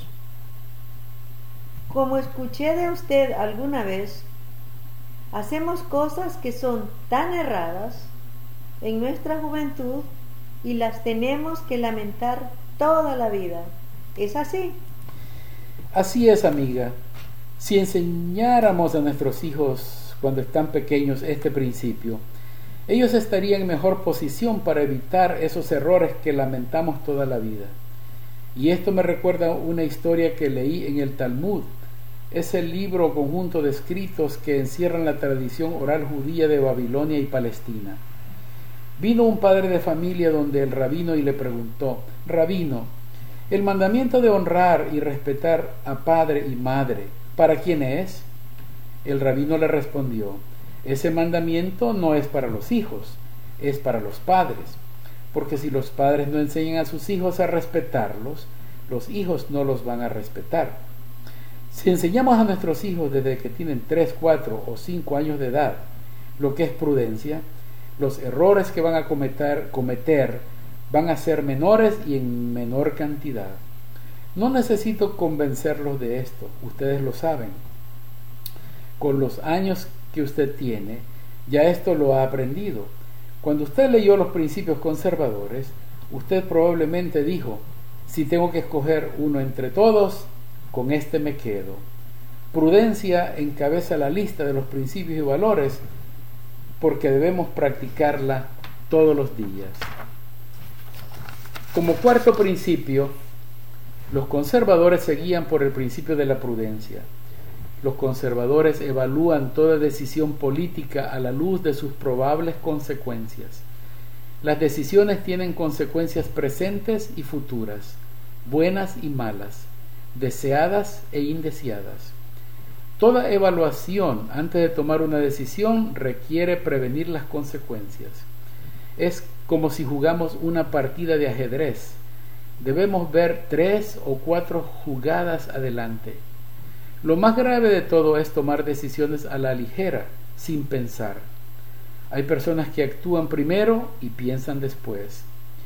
Como escuché de usted alguna vez, hacemos cosas que son tan erradas en nuestra juventud y las tenemos que lamentar toda la vida. ¿Es así? Así es, amiga. Si enseñáramos a nuestros hijos cuando están pequeños este principio, ellos estarían en mejor posición para evitar esos errores que lamentamos toda la vida. Y esto me recuerda una historia que leí en el Talmud. Es el libro o conjunto de escritos que encierran la tradición oral judía de Babilonia y Palestina. Vino un padre de familia donde el rabino y le preguntó: Rabino, el mandamiento de honrar y respetar a padre y madre, ¿para quién es? El rabino le respondió: ese mandamiento no es para los hijos, es para los padres, porque si los padres no enseñan a sus hijos a respetarlos, los hijos no los van a respetar. Si enseñamos a nuestros hijos desde que tienen tres, cuatro o cinco años de edad lo que es prudencia, los errores que van a cometer, cometer van a ser menores y en menor cantidad. No necesito convencerlos de esto, ustedes lo saben. Con los años que usted tiene, ya esto lo ha aprendido. Cuando usted leyó los principios conservadores, usted probablemente dijo: si tengo que escoger uno entre todos, con este me quedo. Prudencia encabeza la lista de los principios y valores porque debemos practicarla todos los días. Como cuarto principio, los conservadores se guían por el principio de la prudencia. Los conservadores evalúan toda decisión política a la luz de sus probables consecuencias. Las decisiones tienen consecuencias presentes y futuras, buenas y malas, deseadas e indeseadas. Toda evaluación antes de tomar una decisión requiere prevenir las consecuencias. Es como si jugamos una partida de ajedrez. Debemos ver tres o cuatro jugadas adelante. Lo más grave de todo es tomar decisiones a la ligera, sin pensar. Hay personas que actúan primero y piensan después.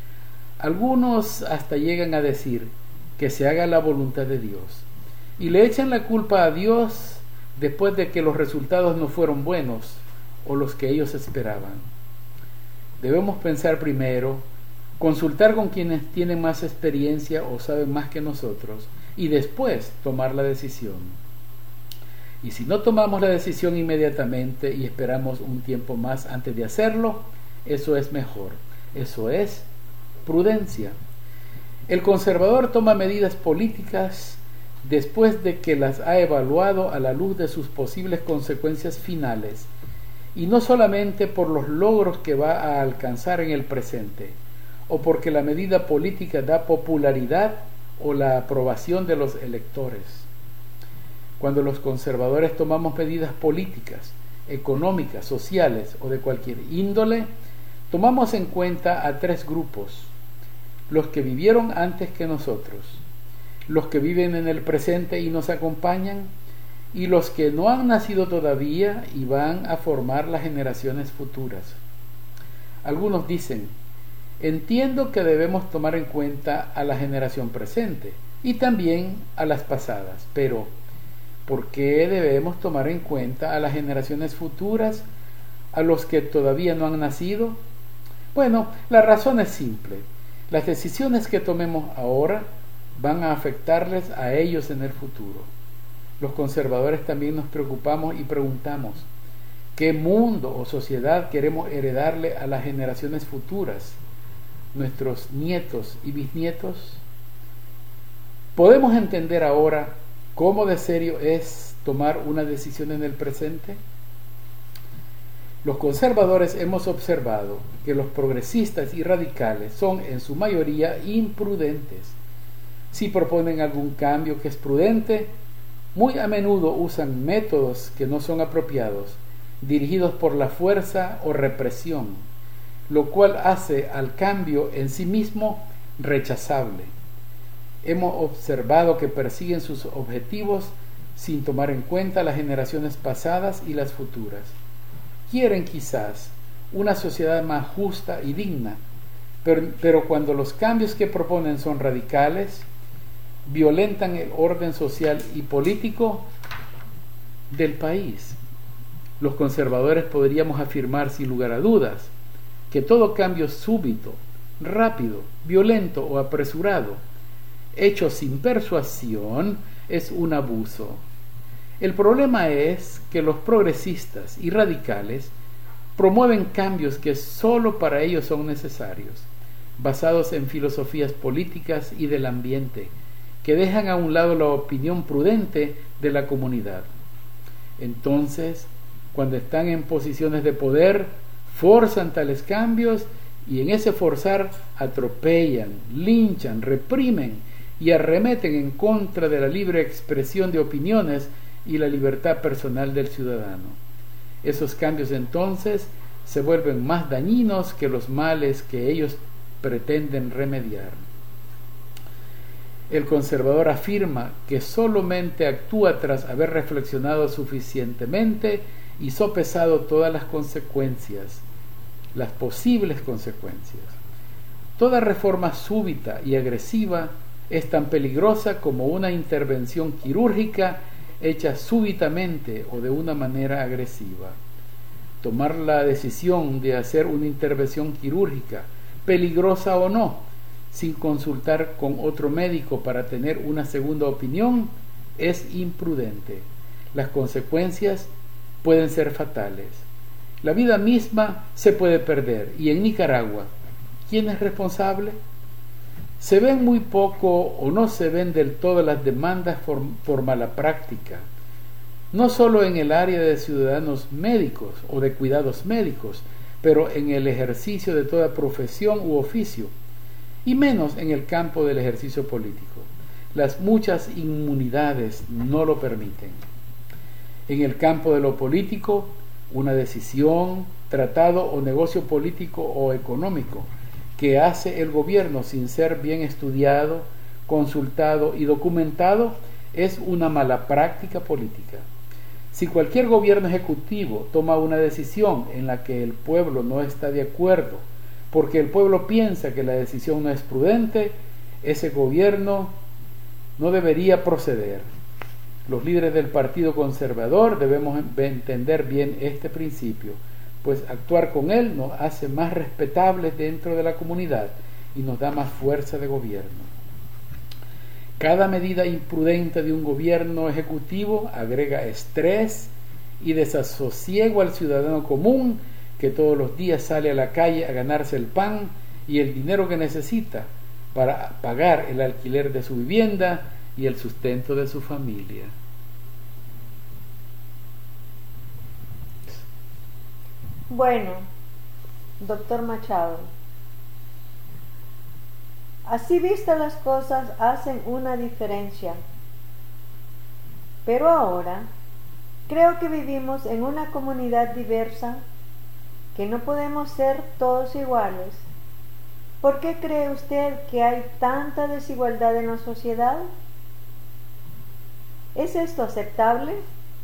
Algunos hasta llegan a decir que se haga la voluntad de Dios y le echan la culpa a Dios después de que los resultados no fueron buenos o los que ellos esperaban. Debemos pensar primero, consultar con quienes tienen más experiencia o saben más que nosotros y después tomar la decisión. Y si no tomamos la decisión inmediatamente y esperamos un tiempo más antes de hacerlo, eso es mejor. Eso es prudencia. El conservador toma medidas políticas después de que las ha evaluado a la luz de sus posibles consecuencias finales, y no solamente por los logros que va a alcanzar en el presente, o porque la medida política da popularidad o la aprobación de los electores. Cuando los conservadores tomamos medidas políticas, económicas, sociales o de cualquier índole, tomamos en cuenta a tres grupos: los que vivieron antes que nosotros, los que viven en el presente y nos acompañan, y los que no han nacido todavía y van a formar las generaciones futuras. Algunos dicen: entiendo que debemos tomar en cuenta a la generación presente y también a las pasadas, pero ¿por qué debemos tomar en cuenta a las generaciones futuras, a los que todavía no han nacido? Bueno, la razón es simple. Las decisiones que tomemos ahora van a afectarles a ellos en el futuro. Los conservadores también nos preocupamos y preguntamos, ¿qué mundo o sociedad queremos heredarle a las generaciones futuras, nuestros nietos y bisnietos? ¿Podemos entender ahora cómo de serio es tomar una decisión en el presente? Los conservadores hemos observado que los progresistas y radicales son en su mayoría imprudentes. Si proponen algún cambio que es prudente, muy a menudo usan métodos que no son apropiados, dirigidos por la fuerza o represión, lo cual hace al cambio en sí mismo rechazable. Hemos observado que persiguen sus objetivos sin tomar en cuenta las generaciones pasadas y las futuras. Quieren quizás una sociedad más justa y digna, pero, pero cuando los cambios que proponen son radicales, violentan el orden social y político del país. Los conservadores podríamos afirmar sin lugar a dudas que todo cambio súbito, rápido, violento o apresurado, hecho sin persuasión, es un abuso. El problema es que los progresistas y radicales promueven cambios que solo para ellos son necesarios, basados en filosofías políticas y del ambiente, que dejan a un lado la opinión prudente de la comunidad. Entonces, cuando están en posiciones de poder, forzan tales cambios y en ese forzar atropellan, linchan, reprimen y arremeten en contra de la libre expresión de opiniones y la libertad personal del ciudadano. Esos cambios entonces se vuelven más dañinos que los males que ellos pretenden remediar. El conservador afirma que solamente actúa tras haber reflexionado suficientemente y sopesado todas las consecuencias, las posibles consecuencias. Toda reforma súbita y agresiva es tan peligrosa como una intervención quirúrgica hecha súbitamente o de una manera agresiva. Tomar la decisión de hacer una intervención quirúrgica, peligrosa o no, sin consultar con otro médico para tener una segunda opinión, es imprudente. Las consecuencias pueden ser fatales. La vida misma se puede perder. Y en Nicaragua, ¿quién es responsable? Se ven muy poco o no se ven del todo las demandas por, por mala práctica, no solo en el área de ciudadanos médicos o de cuidados médicos, pero en el ejercicio de toda profesión u oficio, y menos en el campo del ejercicio político. Las muchas inmunidades no lo permiten. En el campo de lo político, una decisión, tratado o negocio político o económico que hace el gobierno sin ser bien estudiado, consultado y documentado es una mala práctica política. Si cualquier gobierno ejecutivo toma una decisión en la que el pueblo no está de acuerdo, porque el pueblo piensa que la decisión no es prudente, ese gobierno no debería proceder. Los líderes del Partido Conservador debemos entender bien este principio, pues actuar con él nos hace más respetables dentro de la comunidad y nos da más fuerza de gobierno. Cada medida imprudente de un gobierno ejecutivo agrega estrés y desasosiego al ciudadano común que todos los días sale a la calle a ganarse el pan y el dinero que necesita para pagar el alquiler de su vivienda y el sustento de su familia. Bueno, doctor Machado, así vistas las cosas hacen una diferencia, pero ahora creo que vivimos en una comunidad diversa, que no podemos ser todos iguales. ¿Por qué cree usted que hay tanta desigualdad en la sociedad? ¿Es esto aceptable?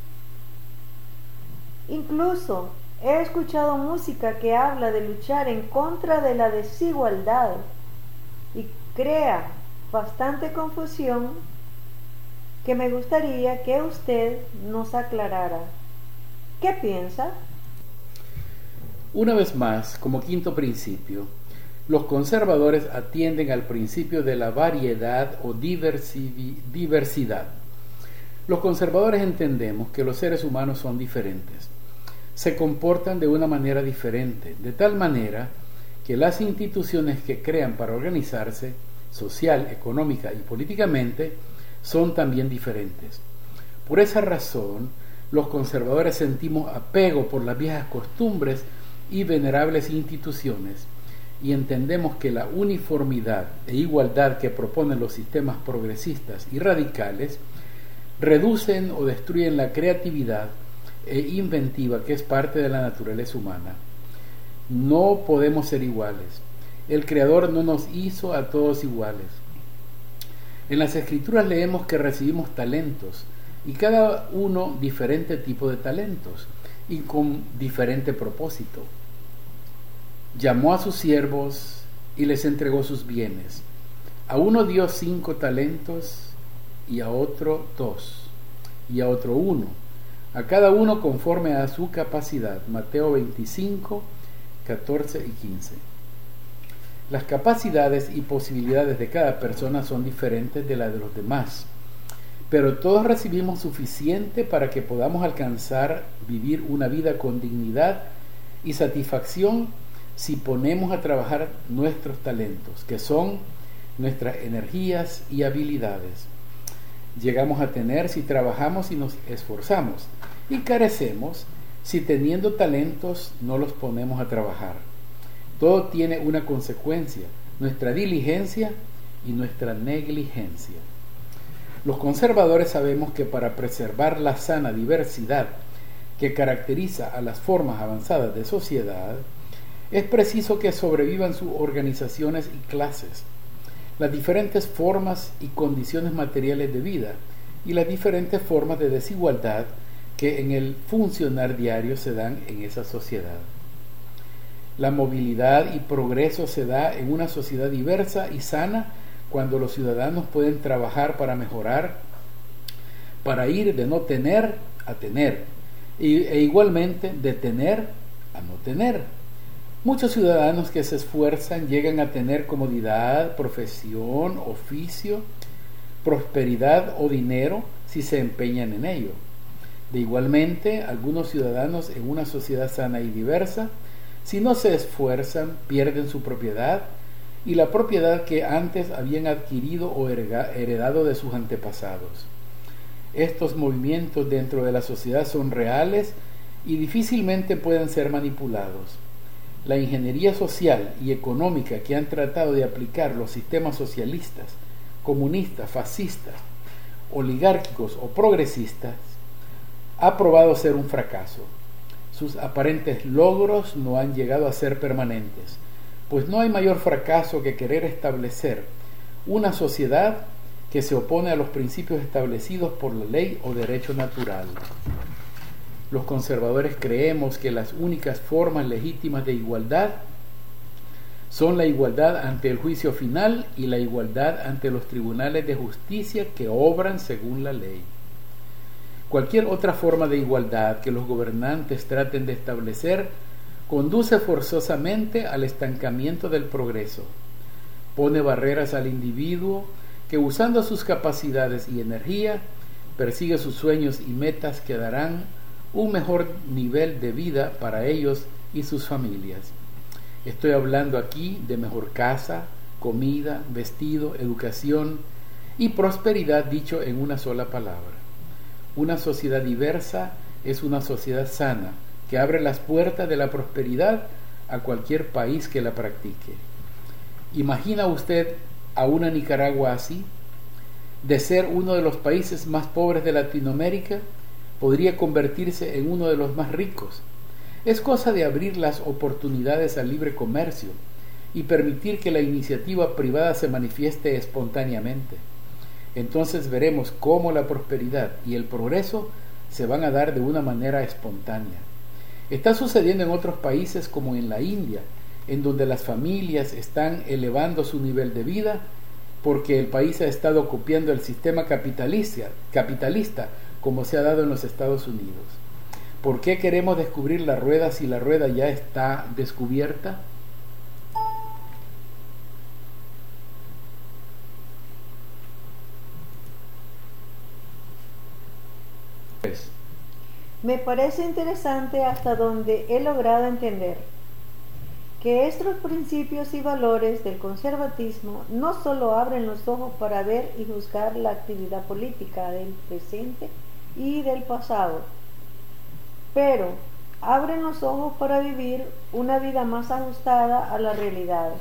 Incluso he escuchado música que habla de luchar en contra de la desigualdad y crea bastante confusión que me gustaría que usted nos aclarara. ¿Qué piensa? Una vez más, como quinto principio, los conservadores atienden al principio de la variedad o diversidad. Los conservadores entendemos que los seres humanos son diferentes, se comportan de una manera diferente, de tal manera que las instituciones que crean para organizarse social, económica y políticamente son también diferentes. Por esa razón, los conservadores sentimos apego por las viejas costumbres y venerables instituciones y entendemos que la uniformidad e igualdad que proponen los sistemas progresistas y radicales reducen o destruyen la creatividad e inventiva que es parte de la naturaleza humana. No podemos ser iguales. El Creador no nos hizo a todos iguales. En las Escrituras leemos que recibimos talentos, y cada uno diferente tipo de talentos, y con diferente propósito. Llamó a sus siervos y les entregó sus bienes. A uno dio cinco talentos, y a otro dos, y a otro uno, a cada uno conforme a su capacidad. Mateo veinticinco, catorce y quince. Las capacidades y posibilidades de cada persona son diferentes de las de los demás, pero todos recibimos suficiente para que podamos alcanzar vivir una vida con dignidad y satisfacción si ponemos a trabajar nuestros talentos, que son nuestras energías y habilidades. Llegamos a tener si trabajamos y nos esforzamos, y carecemos si teniendo talentos no los ponemos a trabajar. Todo tiene una consecuencia, nuestra diligencia y nuestra negligencia. Los conservadores sabemos que para preservar la sana diversidad que caracteriza a las formas avanzadas de sociedad, es preciso que sobrevivan sus organizaciones y clases, las diferentes formas y condiciones materiales de vida y las diferentes formas de desigualdad que en el funcionar diario se dan en esa sociedad. La movilidad y progreso se da en una sociedad diversa y sana cuando los ciudadanos pueden trabajar para mejorar, para ir de no tener a tener, y, e igualmente de tener a no tener. Muchos ciudadanos que se esfuerzan llegan a tener comodidad, profesión, oficio, prosperidad o dinero si se empeñan en ello. De igualmente, algunos ciudadanos en una sociedad sana y diversa, si no se esfuerzan, pierden su propiedad y la propiedad que antes habían adquirido o heredado de sus antepasados. Estos movimientos dentro de la sociedad son reales y difícilmente pueden ser manipulados. La ingeniería social y económica que han tratado de aplicar los sistemas socialistas, comunistas, fascistas, oligárquicos o progresistas ha probado ser un fracaso. Sus aparentes logros no han llegado a ser permanentes, pues no hay mayor fracaso que querer establecer una sociedad que se opone a los principios establecidos por la ley o derecho natural. Los conservadores creemos que las únicas formas legítimas de igualdad son la igualdad ante el juicio final y la igualdad ante los tribunales de justicia que obran según la ley. Cualquier otra forma de igualdad que los gobernantes traten de establecer conduce forzosamente al estancamiento del progreso, pone barreras al individuo que usando sus capacidades y energía persigue sus sueños y metas que darán un mejor nivel de vida para ellos y sus familias. Estoy hablando aquí de mejor casa, comida, vestido, educación y prosperidad dicho en una sola palabra. Una sociedad diversa es una sociedad sana que abre las puertas de la prosperidad a cualquier país que la practique. ¿Imagina usted a una Nicaragua así? De ser uno de los países más pobres de Latinoamérica, podría convertirse en uno de los más ricos. Es cosa de abrir las oportunidades al libre comercio y permitir que la iniciativa privada se manifieste espontáneamente. Entonces veremos cómo la prosperidad y el progreso se van a dar de una manera espontánea. Está sucediendo en otros países como en la India, en donde las familias están elevando su nivel de vida porque el país ha estado copiando el sistema capitalista, capitalista como se ha dado en los Estados Unidos. ¿Por qué queremos descubrir la rueda si la rueda ya está descubierta? Me parece interesante hasta donde he logrado entender que estos principios y valores del conservatismo no solo abren los ojos para ver y juzgar la actividad política del presente y del pasado, pero abren los ojos para vivir una vida más ajustada a la realidad.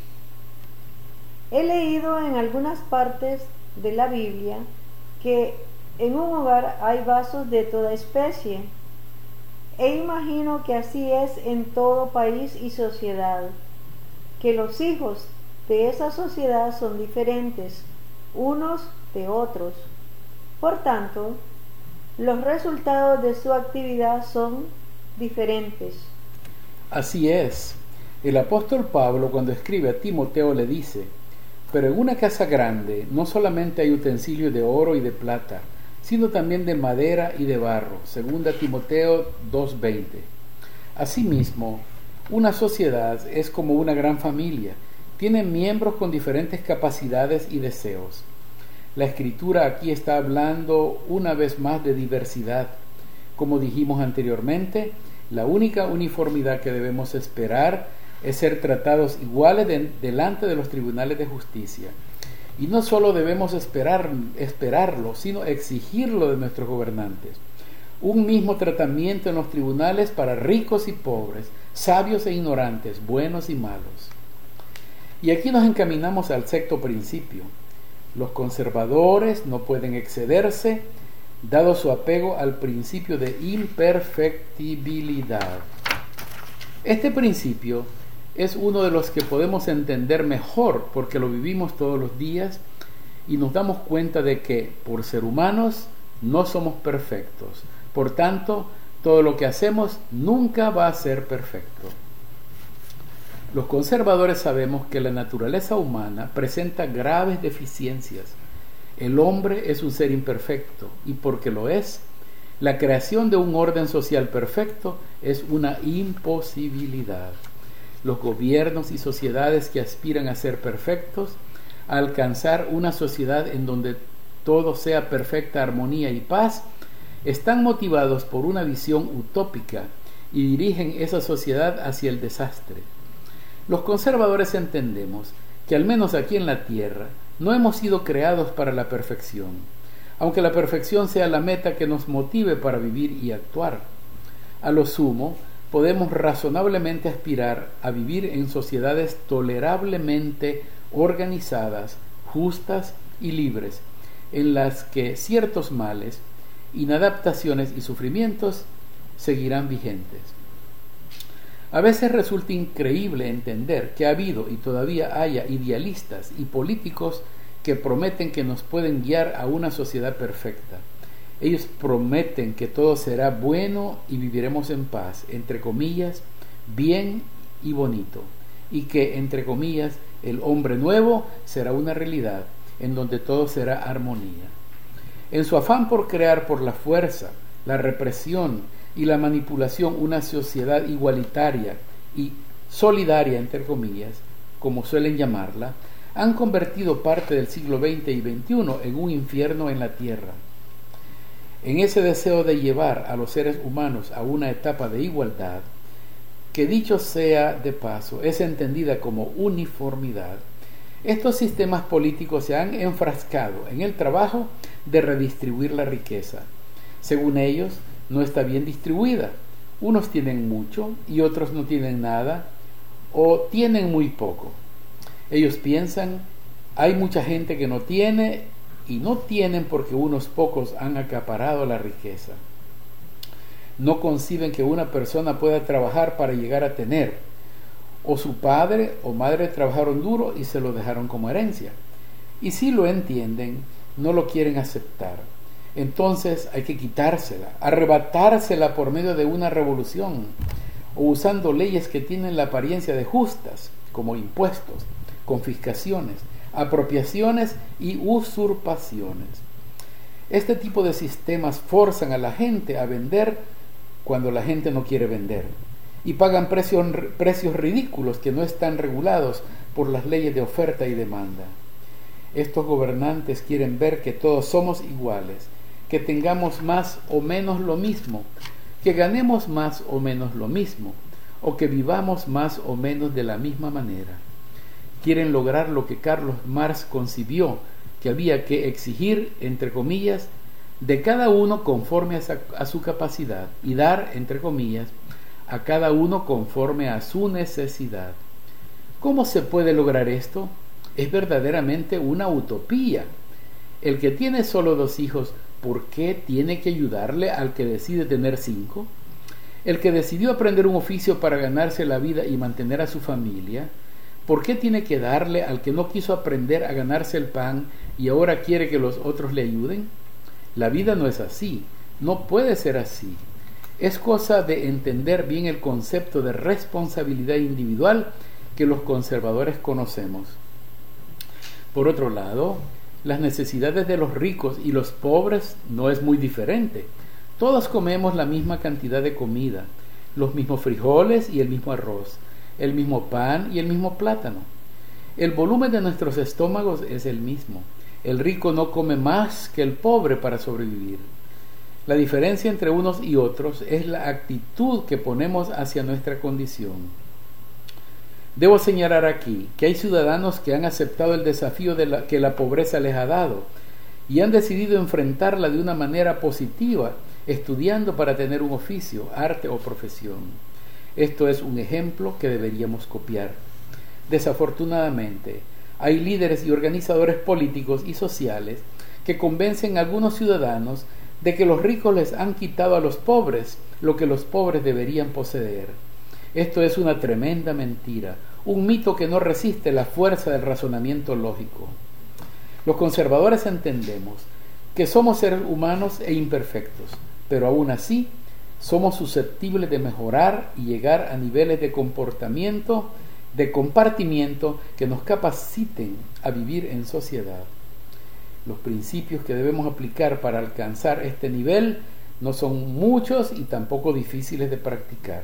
He leído en algunas partes de la Biblia que en un hogar hay vasos de toda especie, e imagino que así es en todo país y sociedad, que los hijos de esa sociedad son diferentes unos de otros. Por tanto, los resultados de su actividad son diferentes. Así es. El apóstol Pablo, cuando escribe a Timoteo, le dice: pero en una casa grande no solamente hay utensilios de oro y de plata, sino también de madera y de barro. Segunda Timoteo dos veinte. Asimismo, una sociedad es como una gran familia. Tiene miembros con diferentes capacidades y deseos. La Escritura aquí está hablando una vez más de diversidad. Como dijimos anteriormente, la única uniformidad que debemos esperar es ser tratados iguales de, delante de los tribunales de justicia. Y no solo debemos esperar, esperarlo, sino exigirlo de nuestros gobernantes. Un mismo tratamiento en los tribunales para ricos y pobres, sabios e ignorantes, buenos y malos. Y aquí nos encaminamos al sexto principio. Los conservadores no pueden excederse, dado su apego al principio de imperfectibilidad. Este principio es uno de los que podemos entender mejor porque lo vivimos todos los días y nos damos cuenta de que, por ser humanos, no somos perfectos. Por tanto, todo lo que hacemos nunca va a ser perfecto. Los conservadores sabemos que la naturaleza humana presenta graves deficiencias. El hombre es un ser imperfecto y porque lo es, la creación de un orden social perfecto es una imposibilidad. Los gobiernos y sociedades que aspiran a ser perfectos, a alcanzar una sociedad en donde todo sea perfecta armonía y paz, están motivados por una visión utópica y dirigen esa sociedad hacia el desastre. Los conservadores entendemos que al menos aquí en la tierra no hemos sido creados para la perfección, aunque la perfección sea la meta que nos motive para vivir y actuar. A lo sumo, podemos razonablemente aspirar a vivir en sociedades tolerablemente organizadas, justas y libres, en las que ciertos males, inadaptaciones y sufrimientos seguirán vigentes. A veces resulta increíble entender que ha habido y todavía haya idealistas y políticos que prometen que nos pueden guiar a una sociedad perfecta. Ellos prometen que todo será bueno y viviremos en paz, entre comillas, bien y bonito, y que, entre comillas, el hombre nuevo será una realidad en donde todo será armonía. En su afán por crear por la fuerza, la represión y la manipulación una sociedad igualitaria y solidaria, entre comillas, como suelen llamarla, han convertido parte del siglo veinte y veintiuno en un infierno en la tierra. En ese deseo de llevar a los seres humanos a una etapa de igualdad, que dicho sea de paso, es entendida como uniformidad, estos sistemas políticos se han enfrascado en el trabajo de redistribuir la riqueza. Según ellos, no está bien distribuida. Unos tienen mucho y otros no tienen nada o tienen muy poco. Ellos piensan, hay mucha gente que no tiene y no tienen porque unos pocos han acaparado la riqueza. No conciben que una persona pueda trabajar para llegar a tener, o su padre o madre trabajaron duro y se lo dejaron como herencia. Y si lo entienden, no lo quieren aceptar. Entonces hay que quitársela, arrebatársela por medio de una revolución, o usando leyes que tienen la apariencia de justas, como impuestos, confiscaciones, apropiaciones y usurpaciones. Este tipo de sistemas forzan a la gente a vender cuando la gente no quiere vender y pagan precios, precios ridículos que no están regulados por las leyes de oferta y demanda. Estos gobernantes quieren ver que todos somos iguales, que tengamos más o menos lo mismo, que ganemos más o menos lo mismo, o que vivamos más o menos de la misma manera. Quieren lograr lo que Carlos Marx concibió, que había que exigir, entre comillas, de cada uno conforme a, sa- a su capacidad y dar, entre comillas, a cada uno conforme a su necesidad. ¿Cómo se puede lograr esto? Es verdaderamente una utopía. El que tiene solo dos hijos, ¿por qué tiene que ayudarle al que decide tener cinco? El que decidió aprender un oficio para ganarse la vida y mantener a su familia, ¿por qué tiene que darle al que no quiso aprender a ganarse el pan y ahora quiere que los otros le ayuden? La vida no es así, no puede ser así. Es cosa de entender bien el concepto de responsabilidad individual que los conservadores conocemos. Por otro lado, las necesidades de los ricos y los pobres no es muy diferente. Todos comemos la misma cantidad de comida, los mismos frijoles y el mismo arroz, el mismo pan y el mismo plátano. El volumen de nuestros estómagos es el mismo. El rico no come más que el pobre para sobrevivir. La diferencia entre unos y otros es la actitud que ponemos hacia nuestra condición. Debo señalar aquí que hay ciudadanos que han aceptado el desafío de la, que la pobreza les ha dado y han decidido enfrentarla de una manera positiva, estudiando para tener un oficio, arte o profesión. Esto es un ejemplo que deberíamos copiar. Desafortunadamente, hay líderes y organizadores políticos y sociales que convencen a algunos ciudadanos de que los ricos les han quitado a los pobres lo que los pobres deberían poseer. Esto es una tremenda mentira, un mito que no resiste la fuerza del razonamiento lógico. Los conservadores entendemos que somos seres humanos e imperfectos, pero aún así somos susceptibles de mejorar y llegar a niveles de comportamiento, de compartimiento que nos capaciten a vivir en sociedad. Los principios que debemos aplicar para alcanzar este nivel no son muchos y tampoco difíciles de practicar.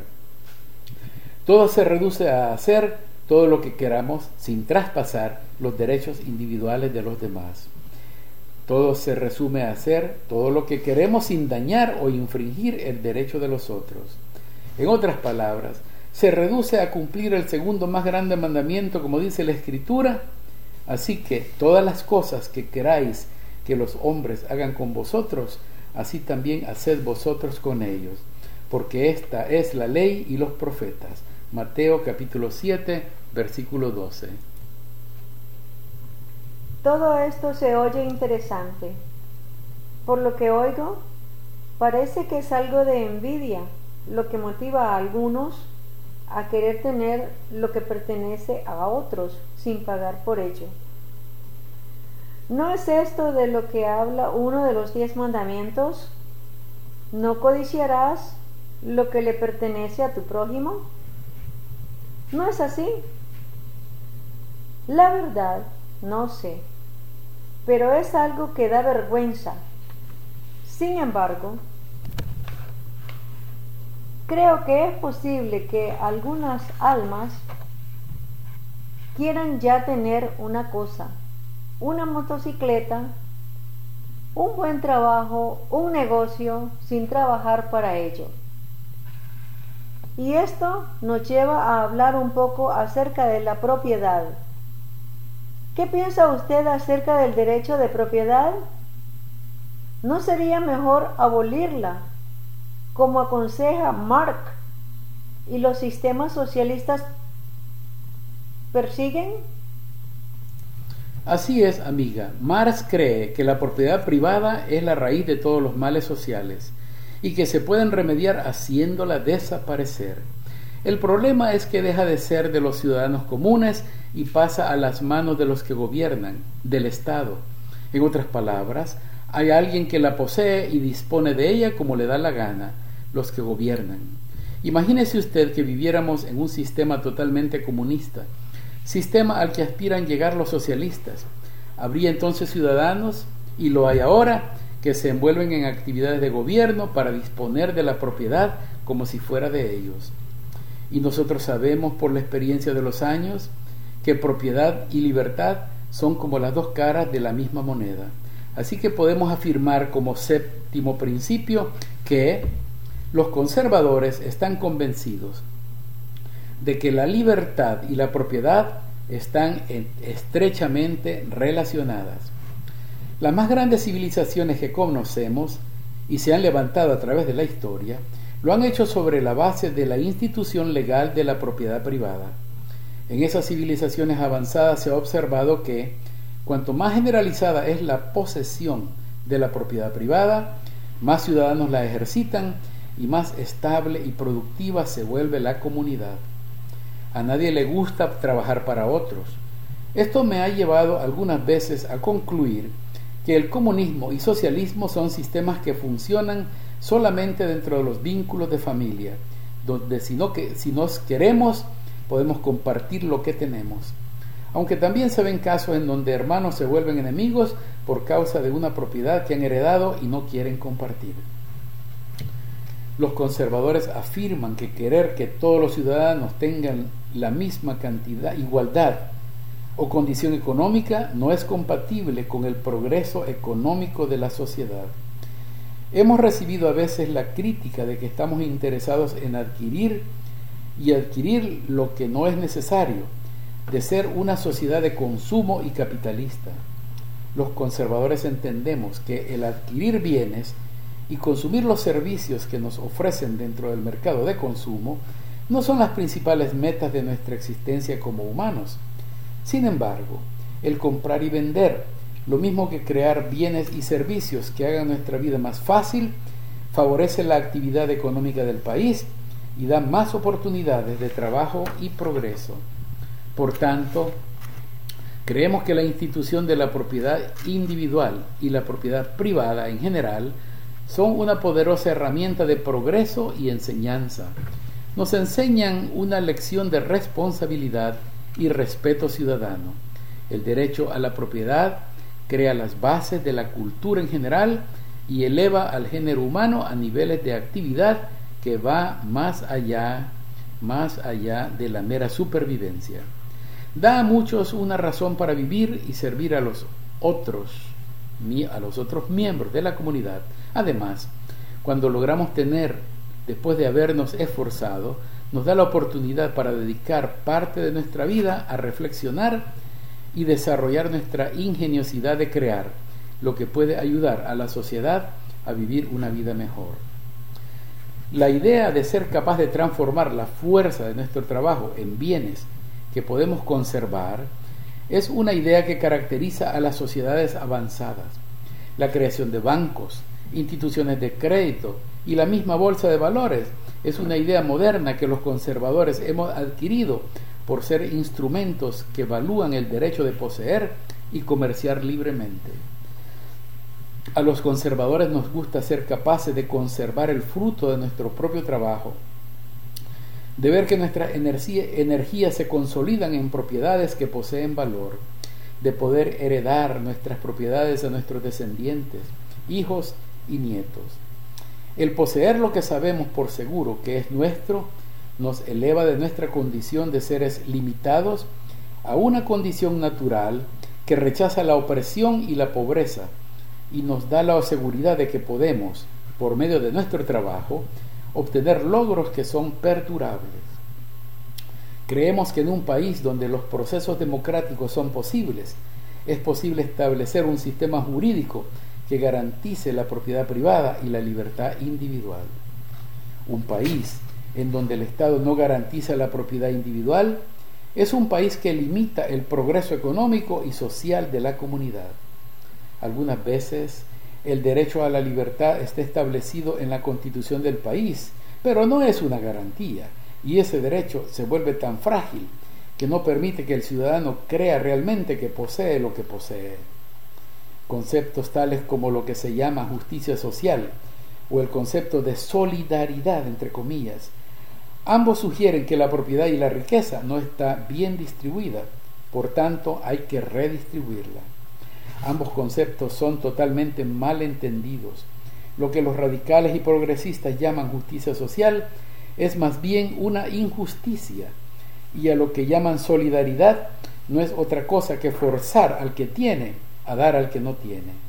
Todo se reduce a hacer todo lo que queramos sin traspasar los derechos individuales de los demás. Todo se resume a hacer todo lo que queremos sin dañar o infringir el derecho de los otros. En otras palabras, se reduce a cumplir el segundo más grande mandamiento, como dice la Escritura. Así que todas las cosas que queráis que los hombres hagan con vosotros, así también haced vosotros con ellos, porque esta es la ley y los profetas. Mateo capítulo siete, versículo doce. Todo esto se oye interesante. Por lo que oigo, parece que es algo de envidia lo que motiva a algunos a querer tener lo que pertenece a otros sin pagar por ello. ¿No es esto de lo que habla uno de los diez mandamientos? ¿No codiciarás lo que le pertenece a tu prójimo? ¿No es así? La verdad, no sé, pero es algo que da vergüenza. Sin embargo, creo que es posible que algunas almas quieran ya tener una cosa, una motocicleta, un buen trabajo, un negocio, sin trabajar para ello. Y esto nos lleva a hablar un poco acerca de la propiedad. ¿Qué piensa usted acerca del derecho de propiedad? ¿No sería mejor abolirla, como aconseja Marx y los sistemas socialistas persiguen? Así es, amiga. Marx cree que la propiedad privada es la raíz de todos los males sociales y que se pueden remediar haciéndola desaparecer. El problema es que deja de ser de los ciudadanos comunes y pasa a las manos de los que gobiernan, del Estado. En otras palabras, hay alguien que la posee y dispone de ella como le da la gana, los que gobiernan. Imagínese usted que viviéramos en un sistema totalmente comunista, sistema al que aspiran llegar los socialistas. Habría entonces ciudadanos, y lo hay ahora, que se envuelven en actividades de gobierno para disponer de la propiedad como si fuera de ellos. Y nosotros sabemos por la experiencia de los años que propiedad y libertad son como las dos caras de la misma moneda. Así que podemos afirmar como séptimo principio que los conservadores están convencidos de que la libertad y la propiedad están estrechamente relacionadas. Las más grandes civilizaciones que conocemos y se han levantado a través de la historia lo han hecho sobre la base de la institución legal de la propiedad privada. En esas civilizaciones avanzadas se ha observado que cuanto más generalizada es la posesión de la propiedad privada, más ciudadanos la ejercitan y más estable y productiva se vuelve la comunidad. A nadie le gusta trabajar para otros. Esto me ha llevado algunas veces a concluir que el comunismo y socialismo son sistemas que funcionan solamente dentro de los vínculos de familia, donde si, no que, si nos queremos podemos compartir lo que tenemos. Aunque también se ven casos en donde hermanos se vuelven enemigos por causa de una propiedad que han heredado y no quieren compartir. Los conservadores afirman que querer que todos los ciudadanos tengan la misma cantidad, igualdad o condición económica no es compatible con el progreso económico de la sociedad. Hemos recibido a veces la crítica de que estamos interesados en adquirir y adquirir lo que no es necesario, de ser una sociedad de consumo y capitalista. Los conservadores entendemos que el adquirir bienes y consumir los servicios que nos ofrecen dentro del mercado de consumo no son las principales metas de nuestra existencia como humanos. Sin embargo, el comprar y vender, lo mismo que crear bienes y servicios que hagan nuestra vida más fácil, favorece la actividad económica del país y da más oportunidades de trabajo y progreso. Por tanto, creemos que la institución de la propiedad individual y la propiedad privada en general son una poderosa herramienta de progreso y enseñanza. Nos enseñan una lección de responsabilidad y respeto ciudadano. El derecho a la propiedad crea las bases de la cultura en general y eleva al género humano a niveles de actividad que va más allá, más allá de la mera supervivencia. Da a muchos una razón para vivir y servir a los otros, a los otros miembros de la comunidad. Además, cuando logramos tener, después de habernos esforzado, nos da la oportunidad para dedicar parte de nuestra vida a reflexionar y desarrollar nuestra ingeniosidad de crear, lo que puede ayudar a la sociedad a vivir una vida mejor. La idea de ser capaz de transformar la fuerza de nuestro trabajo en bienes que podemos conservar es una idea que caracteriza a las sociedades avanzadas. La creación de bancos, instituciones de crédito y la misma bolsa de valores es una idea moderna que los conservadores hemos adquirido por ser instrumentos que evalúan el derecho de poseer y comerciar libremente. A los conservadores nos gusta ser capaces de conservar el fruto de nuestro propio trabajo, de ver que nuestras energía, energías se consolidan en propiedades que poseen valor, de poder heredar nuestras propiedades a nuestros descendientes, hijos y nietos. El poseer lo que sabemos por seguro que es nuestro nos eleva de nuestra condición de seres limitados a una condición natural que rechaza la opresión y la pobreza y nos da la seguridad de que podemos, por medio de nuestro trabajo, obtener logros que son perdurables. Creemos que en un país donde los procesos democráticos son posibles, es posible establecer un sistema jurídico que garantice la propiedad privada y la libertad individual. Un país en donde el Estado no garantiza la propiedad individual es un país que limita el progreso económico y social de la comunidad. Algunas veces el derecho a la libertad está establecido en la Constitución del país, pero no es una garantía, y ese derecho se vuelve tan frágil que no permite que el ciudadano crea realmente que posee lo que posee. Conceptos tales como lo que se llama justicia social o el concepto de solidaridad, entre comillas, ambos sugieren que la propiedad y la riqueza no está bien distribuida, por tanto hay que redistribuirla. Ambos conceptos son totalmente mal entendidos. Lo que los radicales y progresistas llaman justicia social es más bien una injusticia, y a lo que llaman solidaridad no es otra cosa que forzar al que tiene a dar al que no tiene.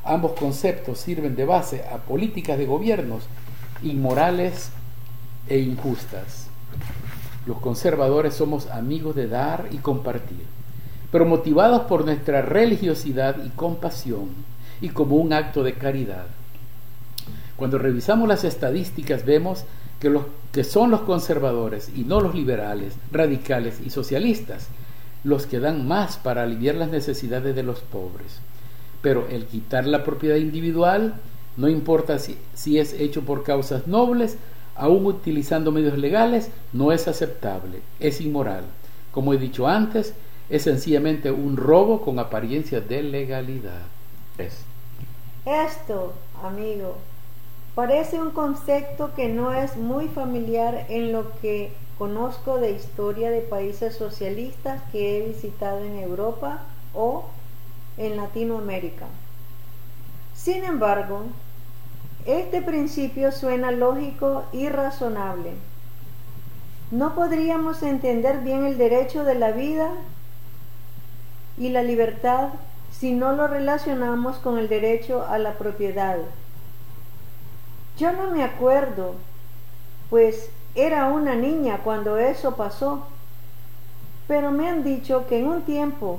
Ambos conceptos sirven de base a políticas de gobiernos inmorales e injustas. Los conservadores somos amigos de dar y compartir, pero motivados por nuestra religiosidad y compasión, y como un acto de caridad. Cuando revisamos las estadísticas vemos que, los, que son los conservadores y no los liberales, radicales y socialistas los que dan más para aliviar las necesidades de los pobres. Pero el quitar la propiedad individual, no importa si, si es hecho por causas nobles, aún utilizando medios legales, no es aceptable, es inmoral. Como he dicho antes, es sencillamente un robo con apariencia de legalidad. Es. Esto, amigo, parece un concepto que no es muy familiar en lo que conozco de historia de países socialistas que he visitado en Europa o en Latinoamérica. Sin embargo, este principio suena lógico y razonable. ¿No podríamos entender bien el derecho de la vida y la libertad si no lo relacionamos con el derecho a la propiedad? Yo no me acuerdo, pues era una niña cuando eso pasó, pero me han dicho que en un tiempo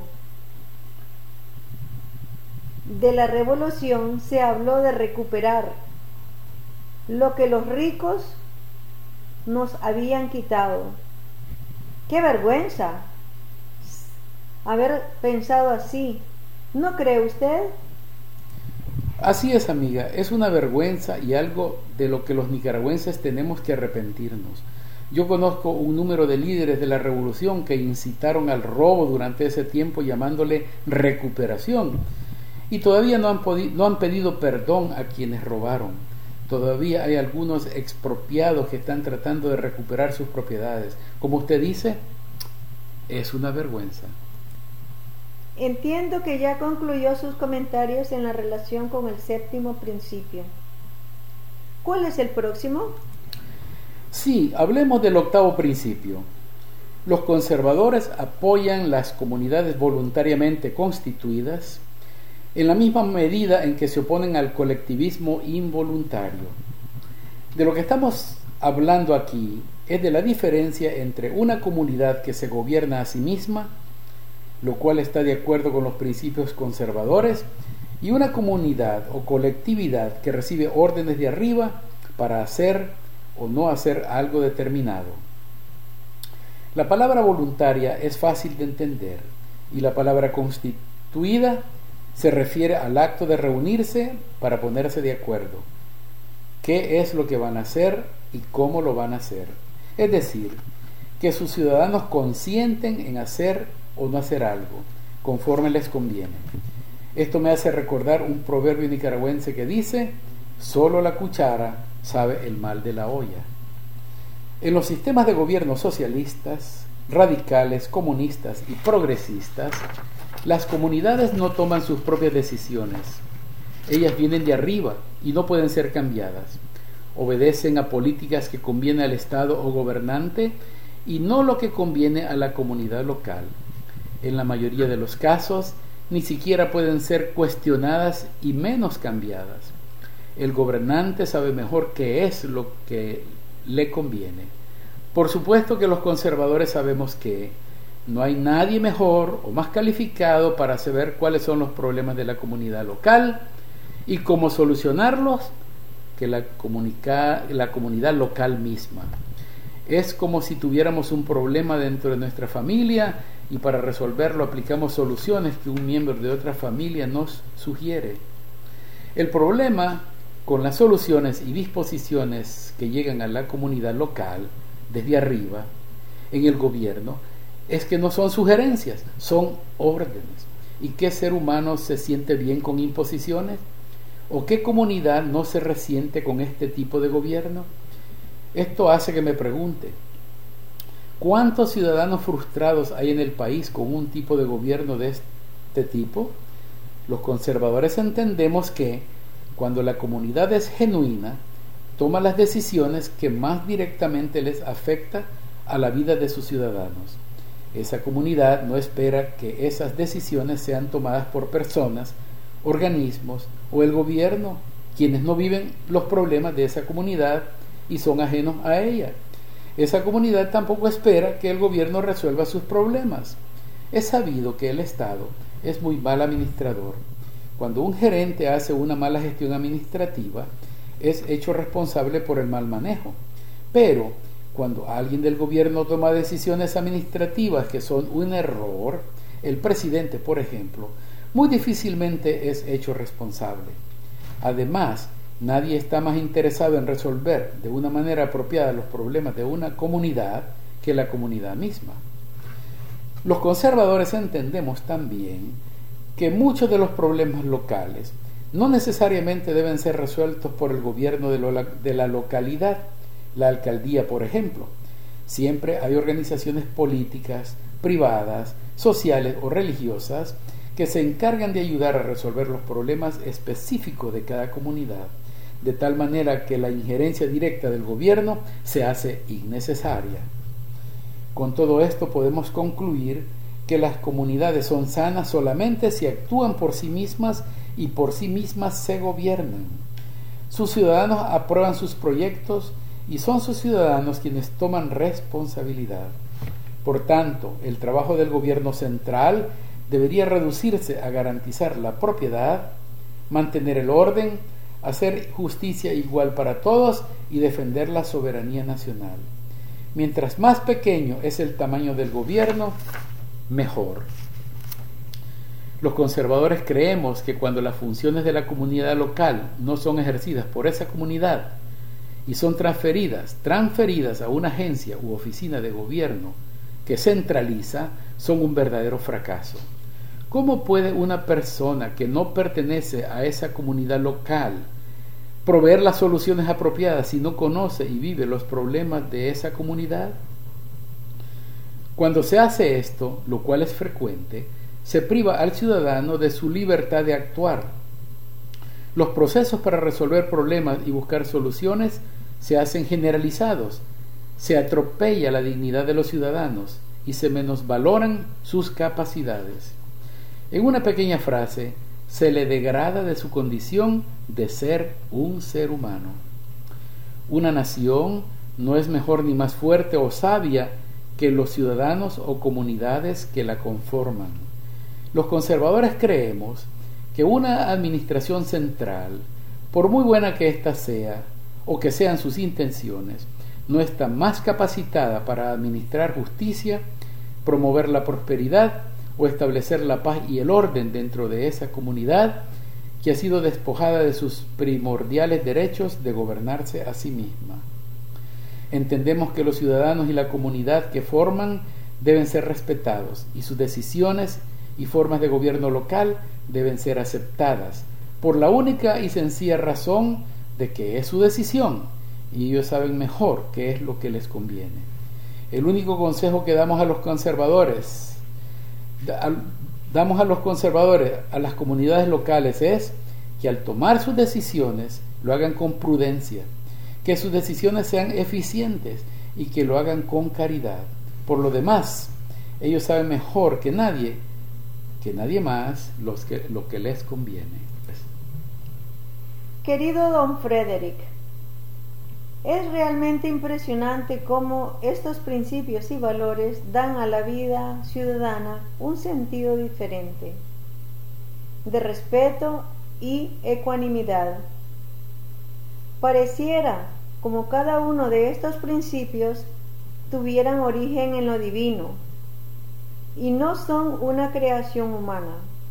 de la revolución se habló de recuperar lo que los ricos nos habían quitado. ¡Qué vergüenza haber pensado así! ¿No cree usted? Así es, amiga, es una vergüenza y algo de lo que los nicaragüenses tenemos que arrepentirnos. Yo conozco un número de líderes de la revolución que incitaron al robo durante ese tiempo llamándole recuperación, y todavía no han, podi- no han pedido perdón a quienes robaron. Todavía hay algunos expropiados que están tratando de recuperar sus propiedades. Como usted dice, es una vergüenza. Entiendo que ya concluyó sus comentarios en la relación con el séptimo principio. ¿Cuál es el próximo? Sí, hablemos del octavo principio. Los conservadores apoyan las comunidades voluntariamente constituidas en la misma medida en que se oponen al colectivismo involuntario. De lo que estamos hablando aquí es de la diferencia entre una comunidad que se gobierna a sí misma, lo cual está de acuerdo con los principios conservadores, y una comunidad o colectividad que recibe órdenes de arriba para hacer o no hacer algo determinado. La palabra voluntaria es fácil de entender y la palabra constituida se refiere al acto de reunirse para ponerse de acuerdo. ¿Qué es lo que van a hacer y cómo lo van a hacer? Es decir, que sus ciudadanos consienten en hacer o no hacer algo, conforme les conviene. Esto me hace recordar un proverbio nicaragüense que dice: solo la cuchara sabe el mal de la olla. En los sistemas de gobierno socialistas, radicales, comunistas y progresistas, las comunidades no toman sus propias decisiones. Ellas vienen de arriba y no pueden ser cambiadas. Obedecen a políticas que conviene al Estado o gobernante y no lo que conviene a la comunidad local. En la mayoría de los casos, ni siquiera pueden ser cuestionadas y menos cambiadas. El gobernante sabe mejor qué es lo que le conviene. Por supuesto que los conservadores sabemos que no hay nadie mejor o más calificado para saber cuáles son los problemas de la comunidad local y cómo solucionarlos que la, comunica, la comunidad local misma. Es como si tuviéramos un problema dentro de nuestra familia y para resolverlo aplicamos soluciones que un miembro de otra familia nos sugiere. El problema con las soluciones y disposiciones que llegan a la comunidad local desde arriba en el gobierno es que no son sugerencias, son órdenes. ¿Y qué ser humano se siente bien con imposiciones? ¿O qué comunidad no se resiente con este tipo de gobierno? Esto hace que me pregunte, ¿cuántos ciudadanos frustrados hay en el país con un tipo de gobierno de este tipo? Los conservadores entendemos que cuando la comunidad es genuina, toma las decisiones que más directamente les afecta a la vida de sus ciudadanos. Esa comunidad no espera que esas decisiones sean tomadas por personas organismos o el gobierno, quienes no viven los problemas de esa comunidad y son ajenos a ella. Esa comunidad tampoco espera que el gobierno resuelva sus problemas. Es sabido que el Estado es muy mal administrador. Cuando un gerente hace una mala gestión administrativa, es hecho responsable por el mal manejo. Pero cuando alguien del gobierno toma decisiones administrativas que son un error, el presidente, por ejemplo, muy difícilmente es hecho responsable. Además, nadie está más interesado en resolver de una manera apropiada los problemas de una comunidad que la comunidad misma. Los conservadores entendemos también que muchos de los problemas locales no necesariamente deben ser resueltos por el gobierno de, lo, de la localidad, la alcaldía, por ejemplo. Siempre hay organizaciones políticas, privadas, sociales o religiosas que se encargan de ayudar a resolver los problemas específicos de cada comunidad, de tal manera que la injerencia directa del gobierno se hace innecesaria. Con todo esto podemos concluir que las comunidades son sanas solamente si actúan por sí mismas y por sí mismas se gobiernan. Sus ciudadanos aprueban sus proyectos y son sus ciudadanos quienes toman responsabilidad. Por tanto, el trabajo del gobierno central debería reducirse a garantizar la propiedad, mantener el orden, hacer justicia igual para todos y defender la soberanía nacional. Mientras más pequeño es el tamaño del gobierno, mejor. Los conservadores creemos que cuando las funciones de la comunidad local no son ejercidas por esa comunidad y son transferidas, transferidas a una agencia u oficina de gobierno que centraliza, son un verdadero fracaso. ¿Cómo puede una persona que no pertenece a esa comunidad local proveer las soluciones apropiadas si no conoce y vive los problemas de esa comunidad? Cuando se hace esto, lo cual es frecuente, se priva al ciudadano de su libertad de actuar. Los procesos para resolver problemas y buscar soluciones se hacen generalizados, se atropella la dignidad de los ciudadanos y se menosvaloran sus capacidades. En una pequeña frase, se le degrada de su condición de ser un ser humano. Una nación no es mejor ni más fuerte o sabia que los ciudadanos o comunidades que la conforman. Los conservadores creemos que una administración central, por muy buena que ésta sea, o que sean sus intenciones, no está más capacitada para administrar justicia, promover la prosperidad o establecer la paz y el orden dentro de esa comunidad que ha sido despojada de sus primordiales derechos de gobernarse a sí misma. Entendemos que los ciudadanos y la comunidad que forman deben ser respetados y sus decisiones y formas de gobierno local deben ser aceptadas por la única y sencilla razón de que es su decisión y ellos saben mejor qué es lo que les conviene. El único consejo que damos a los conservadores damos a los conservadores, a las comunidades locales, es que al tomar sus decisiones lo hagan con prudencia, que sus decisiones sean eficientes y que lo hagan con caridad. Por lo demás, ellos saben mejor que nadie, que nadie más, los que, lo que les conviene. Querido don Frederick, es realmente impresionante cómo estos principios y valores dan a la vida ciudadana un sentido diferente, de respeto y ecuanimidad. Pareciera como cada uno de estos principios tuvieran origen en lo divino y no son una creación humana.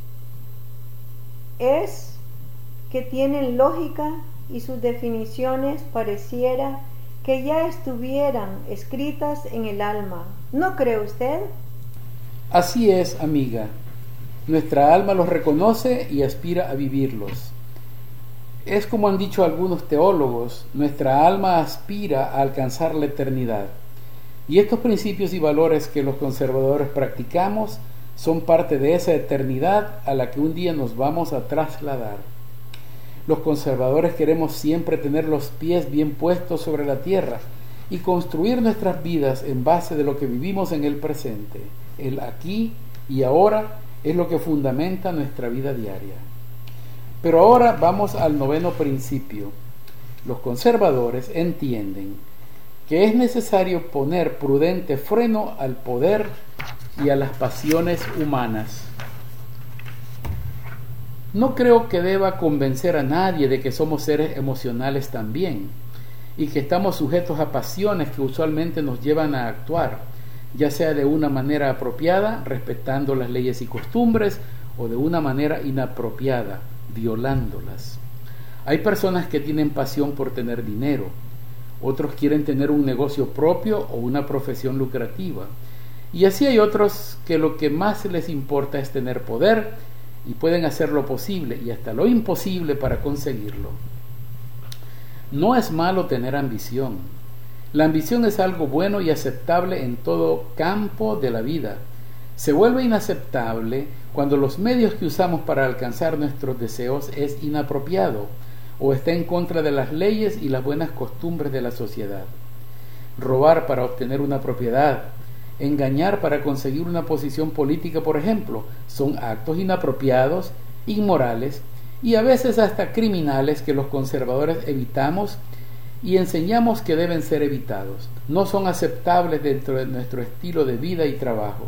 Es que tienen lógica y sus definiciones pareciera que ya estuvieran escritas en el alma. ¿No cree usted? Así es, amiga. Nuestra alma los reconoce y aspira a vivirlos. Es como han dicho algunos teólogos, nuestra alma aspira a alcanzar la eternidad. Y estos principios y valores que los conservadores practicamos son parte de esa eternidad a la que un día nos vamos a trasladar. Los conservadores queremos siempre tener los pies bien puestos sobre la tierra y construir nuestras vidas en base de lo que vivimos en el presente. El aquí y ahora es lo que fundamenta nuestra vida diaria. Pero ahora vamos al noveno principio. Los conservadores entienden que es necesario poner prudente freno al poder y a las pasiones humanas. No creo que deba convencer a nadie de que somos seres emocionales también y que estamos sujetos a pasiones que usualmente nos llevan a actuar, ya sea de una manera apropiada, respetando las leyes y costumbres, o de una manera inapropiada, violándolas. Hay personas que tienen pasión por tener dinero, otros quieren tener un negocio propio o una profesión lucrativa, y así hay otros que lo que más les importa es tener poder y pueden hacer lo posible y hasta lo imposible para conseguirlo. No es malo tener ambición. La ambición es algo bueno y aceptable en todo campo de la vida. Se vuelve inaceptable cuando los medios que usamos para alcanzar nuestros deseos es inapropiado o está en contra de las leyes y las buenas costumbres de la sociedad. Robar para obtener una propiedad, engañar para conseguir una posición política, por ejemplo, son actos inapropiados, inmorales y a veces hasta criminales que los conservadores evitamos y enseñamos que deben ser evitados. No son aceptables dentro de nuestro estilo de vida y trabajo.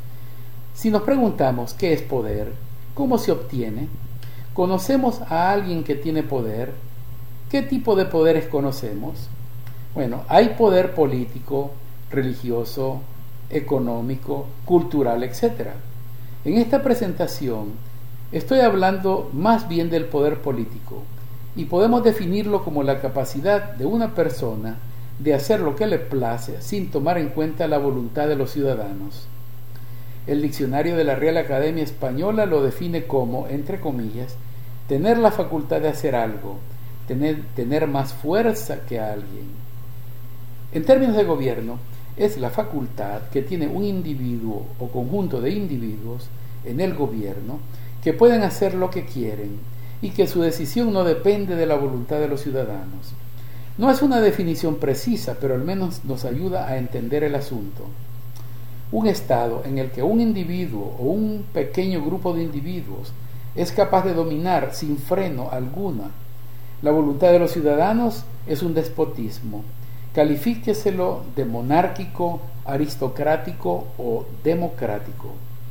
Si nos preguntamos qué es poder, cómo se obtiene, ¿conocemos a alguien que tiene poder? ¿Qué tipo de poderes conocemos? Bueno, hay poder político, religioso, económico, cultural, etcétera. En esta presentación estoy hablando más bien del poder político y podemos definirlo como la capacidad de una persona de hacer lo que le place sin tomar en cuenta la voluntad de los ciudadanos. El diccionario de la Real Academia Española lo define como, entre comillas, tener la facultad de hacer algo, tener, tener más fuerza que alguien. En términos de gobierno, es la facultad que tiene un individuo o conjunto de individuos en el gobierno que pueden hacer lo que quieren y que su decisión no depende de la voluntad de los ciudadanos. No es una definición precisa, pero al menos nos ayuda a entender el asunto. Un estado en el que un individuo o un pequeño grupo de individuos es capaz de dominar sin freno alguna la voluntad de los ciudadanos es un despotismo. Califíqueselo de monárquico, aristocrático o democrático.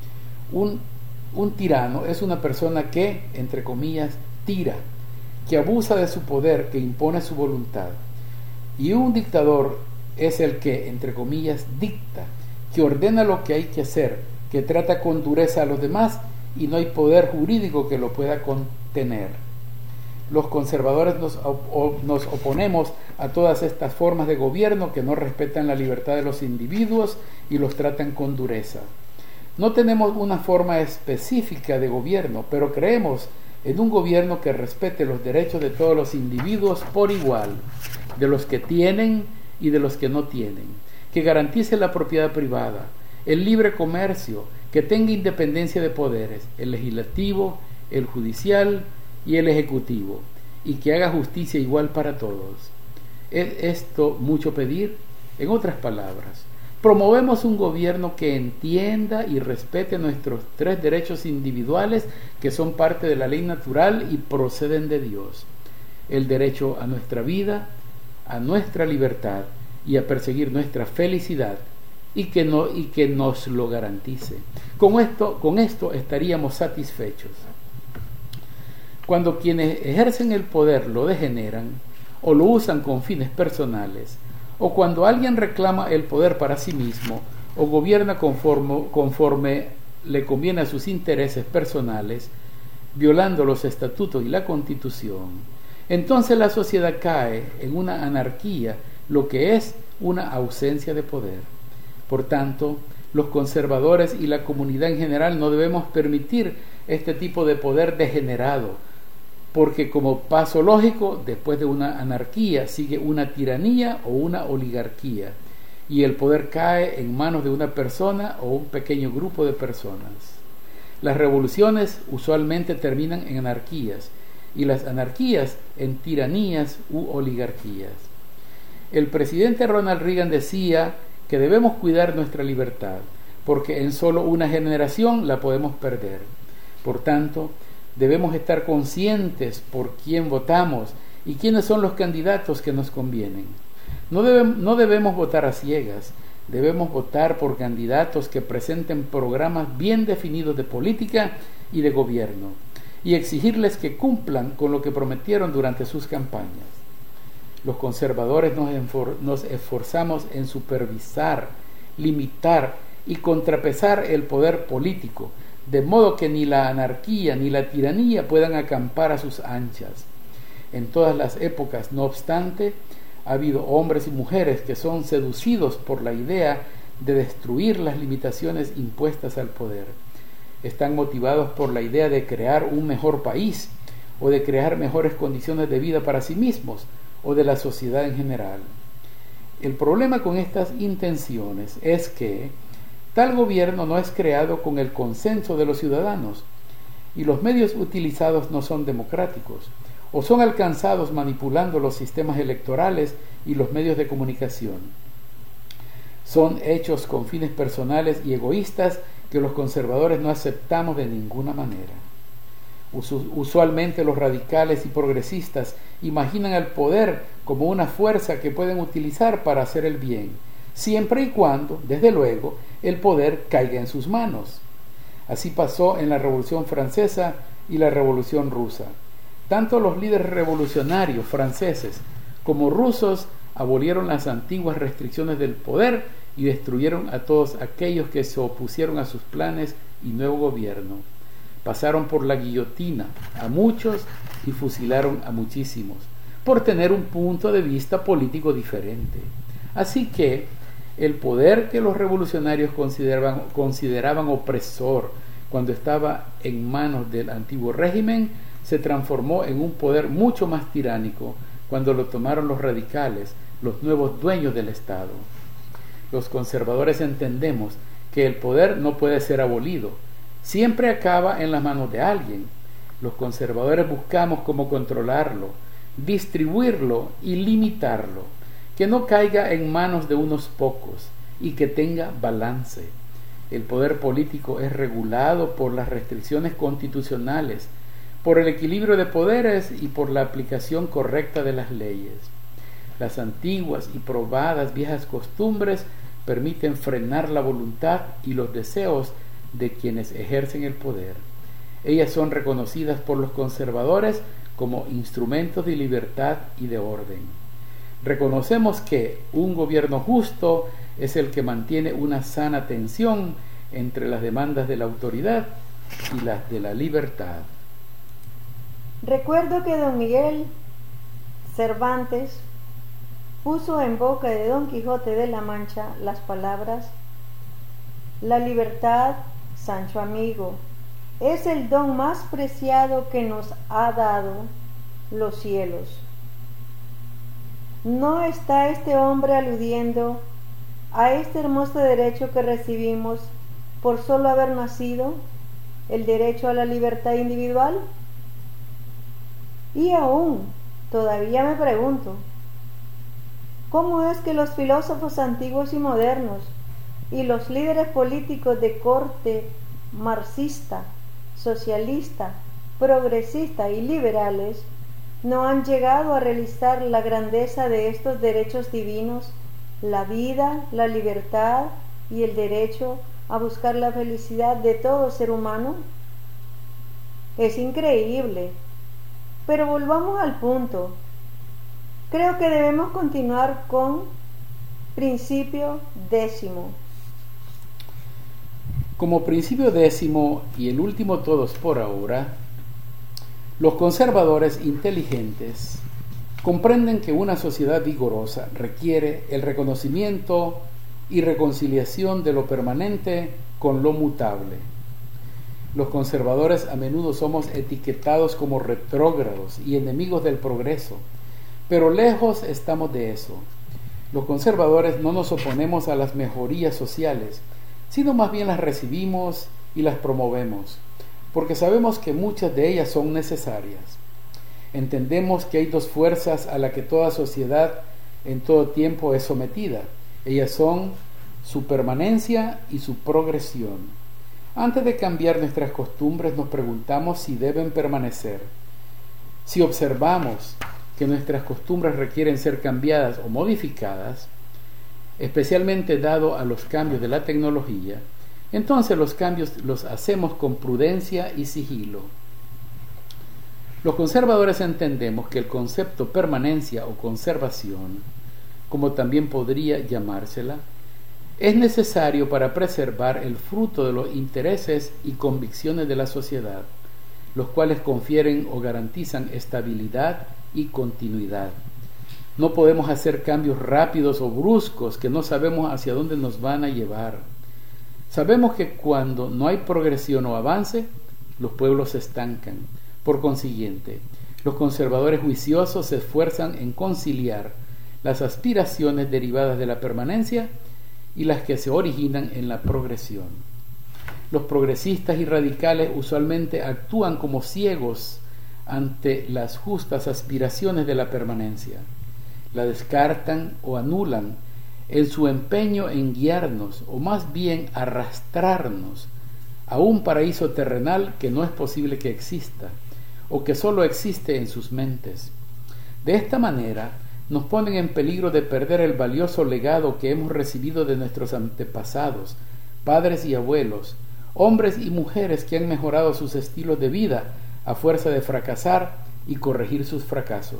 Un, un tirano es una persona que, entre comillas, tira, que abusa de su poder, que impone su voluntad. Y un dictador es el que, entre comillas, dicta, que ordena lo que hay que hacer, que trata con dureza a los demás y no hay poder jurídico que lo pueda contener. Los conservadores nos, op- nos oponemos a todas estas formas de gobierno que no respetan la libertad de los individuos y los tratan con dureza. No tenemos una forma específica de gobierno, pero creemos en un gobierno que respete los derechos de todos los individuos por igual, de los que tienen y de los que no tienen, que garantice la propiedad privada, el libre comercio, que tenga independencia de poderes, el legislativo, el judicial y el ejecutivo, y que haga justicia igual para todos. ¿Es esto mucho pedir? En otras palabras, promovemos un gobierno que entienda y respete nuestros tres derechos individuales que son parte de la ley natural y proceden de Dios: el derecho a nuestra vida, a nuestra libertad y a perseguir nuestra felicidad, y que, no, y que nos lo garantice. Con esto, con esto estaríamos satisfechos. Cuando quienes ejercen el poder lo degeneran o lo usan con fines personales, o cuando alguien reclama el poder para sí mismo o gobierna conforme, conforme le conviene a sus intereses personales, violando los estatutos y la Constitución, entonces la sociedad cae en una anarquía, lo que es una ausencia de poder. Por tanto, los conservadores y la comunidad en general no debemos permitir este tipo de poder degenerado, porque como paso lógico, después de una anarquía sigue una tiranía o una oligarquía, y el poder cae en manos de una persona o un pequeño grupo de personas. Las revoluciones usualmente terminan en anarquías, y las anarquías en tiranías u oligarquías. El presidente Ronald Reagan decía que debemos cuidar nuestra libertad, porque en solo una generación la podemos perder. Por tanto, Debemos estar conscientes por quién votamos y quiénes son los candidatos que nos convienen. No debemos, no debemos votar a ciegas. Debemos votar por candidatos que presenten programas bien definidos de política y de gobierno y exigirles que cumplan con lo que prometieron durante sus campañas. Los conservadores nos, enfor- nos esforzamos en supervisar, limitar y contrapesar el poder político, de modo que ni la anarquía ni la tiranía puedan acampar a sus anchas. En todas las épocas, no obstante, ha habido hombres y mujeres que son seducidos por la idea de destruir las limitaciones impuestas al poder. Están motivados por la idea de crear un mejor país o de crear mejores condiciones de vida para sí mismos o de la sociedad en general. El problema con estas intenciones es que tal gobierno no es creado con el consenso de los ciudadanos y los medios utilizados no son democráticos o son alcanzados manipulando los sistemas electorales y los medios de comunicación. Son hechos con fines personales y egoístas que los conservadores no aceptamos de ninguna manera. Usualmente los radicales y progresistas imaginan al poder como una fuerza que pueden utilizar para hacer el bien, siempre y cuando, desde luego, el poder caiga en sus manos. Así pasó en la Revolución Francesa y la Revolución Rusa. Tanto los líderes revolucionarios franceses como rusos abolieron las antiguas restricciones del poder y destruyeron a todos aquellos que se opusieron a sus planes y nuevo gobierno. Pasaron por la guillotina a muchos y fusilaron a muchísimos, por tener un punto de vista político diferente. Así que el poder que los revolucionarios consideraban, consideraban opresor cuando estaba en manos del antiguo régimen, se transformó en un poder mucho más tiránico cuando lo tomaron los radicales, los nuevos dueños del Estado. Los conservadores entendemos que el poder no puede ser abolido, siempre acaba en las manos de alguien. Los conservadores buscamos cómo controlarlo, distribuirlo y limitarlo, que no caiga en manos de unos pocos y que tenga balance. El poder político es regulado por las restricciones constitucionales, por el equilibrio de poderes y por la aplicación correcta de las leyes. Las antiguas y probadas viejas costumbres permiten frenar la voluntad y los deseos de quienes ejercen el poder. Ellas son reconocidas por los conservadores como instrumentos de libertad y de orden. Reconocemos que un gobierno justo es el que mantiene una sana tensión entre las demandas de la autoridad y las de la libertad. Recuerdo que don Miguel Cervantes puso en boca de don Quijote de la Mancha las palabras: la libertad, Sancho amigo, es el don más preciado que nos ha dado los cielos. ¿No está este hombre aludiendo a este hermoso derecho que recibimos por solo haber nacido, el derecho a la libertad individual? Y aún, todavía me pregunto, ¿cómo es que los filósofos antiguos y modernos y los líderes políticos de corte marxista, socialista, progresista y liberales no han llegado a realizar la grandeza de estos derechos divinos, la vida, la libertad y el derecho a buscar la felicidad de todo ser humano? Es increíble. Pero volvamos al punto. Creo que debemos continuar con principio décimo. Como principio décimo y el último todos por ahora, los conservadores inteligentes comprenden que una sociedad vigorosa requiere el reconocimiento y reconciliación de lo permanente con lo mutable. Los conservadores a menudo somos etiquetados como retrógrados y enemigos del progreso, pero lejos estamos de eso. Los conservadores no nos oponemos a las mejorías sociales, sino más bien las recibimos y las promovemos, porque sabemos que muchas de ellas son necesarias. Entendemos que hay dos fuerzas a las que toda sociedad en todo tiempo es sometida. Ellas son su permanencia y su progresión. Antes de cambiar nuestras costumbres nos preguntamos si deben permanecer. Si observamos que nuestras costumbres requieren ser cambiadas o modificadas, especialmente dado a los cambios de la tecnología, entonces los cambios los hacemos con prudencia y sigilo. Los conservadores entendemos que el concepto permanencia o conservación, como también podría llamársela, es necesario para preservar el fruto de los intereses y convicciones de la sociedad, los cuales confieren o garantizan estabilidad y continuidad. No podemos hacer cambios rápidos o bruscos que no sabemos hacia dónde nos van a llevar. Sabemos que cuando no hay progresión o avance, los pueblos se estancan. Por consiguiente, los conservadores juiciosos se esfuerzan en conciliar las aspiraciones derivadas de la permanencia y las que se originan en la progresión. Los progresistas y radicales usualmente actúan como ciegos ante las justas aspiraciones de la permanencia. La descartan o anulan en su empeño en guiarnos, o más bien arrastrarnos, a un paraíso terrenal que no es posible que exista, o que solo existe en sus mentes. De esta manera, nos ponen en peligro de perder el valioso legado que hemos recibido de nuestros antepasados, padres y abuelos, hombres y mujeres que han mejorado sus estilos de vida a fuerza de fracasar y corregir sus fracasos.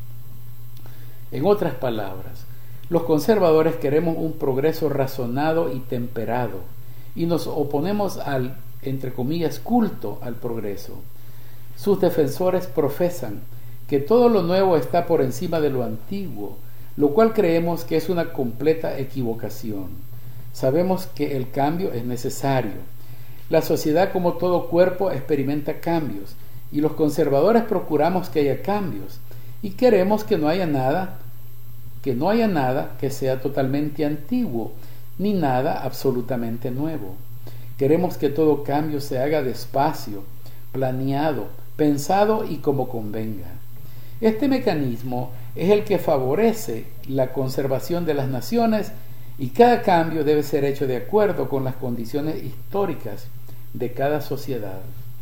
En otras palabras, los conservadores queremos un progreso razonado y temperado, y nos oponemos al, entre comillas, culto al progreso. Sus defensores profesan que todo lo nuevo está por encima de lo antiguo, lo cual creemos que es una completa equivocación. Sabemos que el cambio es necesario. La sociedad, como todo cuerpo, experimenta cambios, y los conservadores procuramos que haya cambios, y queremos que no haya nada, que no haya nada que sea totalmente antiguo, ni nada absolutamente nuevo. Queremos que todo cambio se haga despacio, planeado, pensado y como convenga. Este mecanismo es el que favorece la conservación de las naciones, y cada cambio debe ser hecho de acuerdo con las condiciones históricas de cada sociedad.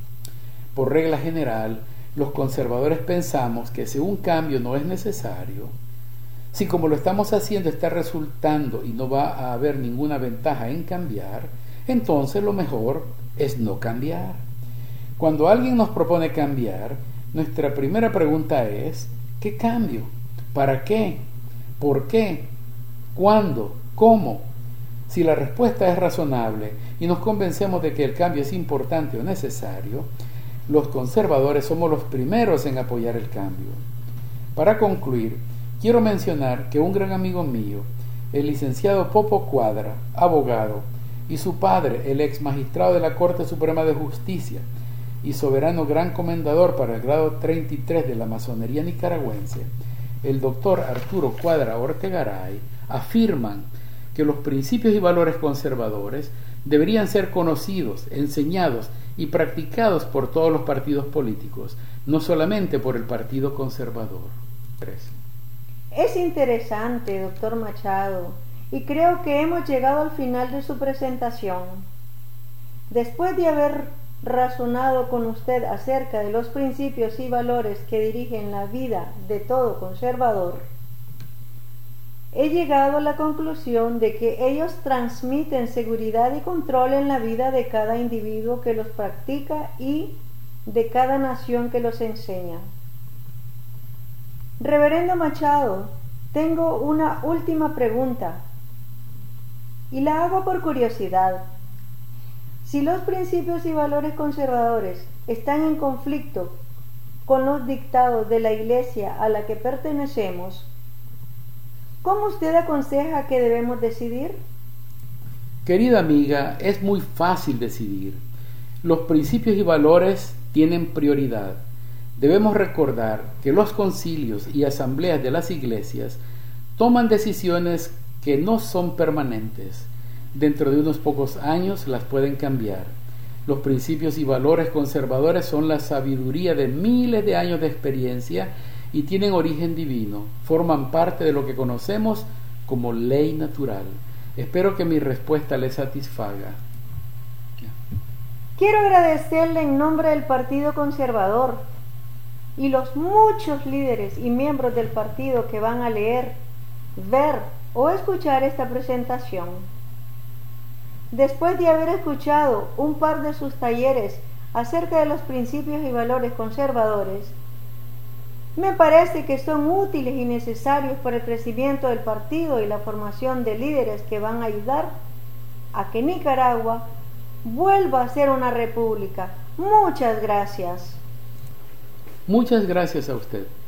Por regla general, los conservadores pensamos que si un cambio no es necesario, si como lo estamos haciendo está resultando y no va a haber ninguna ventaja en cambiar, entonces lo mejor es no cambiar. Cuando alguien nos propone cambiar, nuestra primera pregunta es: ¿qué cambio? ¿Para qué? ¿Por qué? ¿Cuándo? ¿Cómo? Si la respuesta es razonable y nos convencemos de que el cambio es importante o necesario, los conservadores somos los primeros en apoyar el cambio. Para concluir, quiero mencionar que un gran amigo mío, el licenciado Popo Cuadra, abogado, y su padre, el ex magistrado de la Corte Suprema de Justicia y soberano gran comendador para el grado treinta y tres de la masonería nicaragüense, el doctor Arturo Cuadra Ortegaray, afirman que los principios y valores conservadores deberían ser conocidos, enseñados y practicados por todos los partidos políticos, no solamente por el Partido Conservador. tres. Es interesante, doctor Machado, y creo que hemos llegado al final de su presentación. Después de haber razonado con usted acerca de los principios y valores que dirigen la vida de todo conservador, he llegado a la conclusión de que ellos transmiten seguridad y control en la vida de cada individuo que los practica y de cada nación que los enseña. Reverendo Machado, tengo una última pregunta, y la hago por curiosidad. Si los principios y valores conservadores están en conflicto con los dictados de la Iglesia a la que pertenecemos, ¿cómo usted aconseja que debemos decidir? Querida amiga, es muy fácil decidir. Los principios y valores tienen prioridad. Debemos recordar que los concilios y asambleas de las iglesias toman decisiones que no son permanentes. Dentro de unos pocos años las pueden cambiar. Los principios y valores conservadores son la sabiduría de miles de años de experiencia y tienen origen divino, forman parte de lo que conocemos como ley natural. Espero que mi respuesta le satisfaga. Quiero agradecerle en nombre del Partido Conservador y los muchos líderes y miembros del partido que van a leer, ver o escuchar esta presentación. Después de haber escuchado un par de sus talleres acerca de los principios y valores conservadores, me parece que son útiles y necesarios para el crecimiento del partido y la formación de líderes que van a ayudar a que Nicaragua vuelva a ser una república. Muchas gracias. Muchas gracias a usted.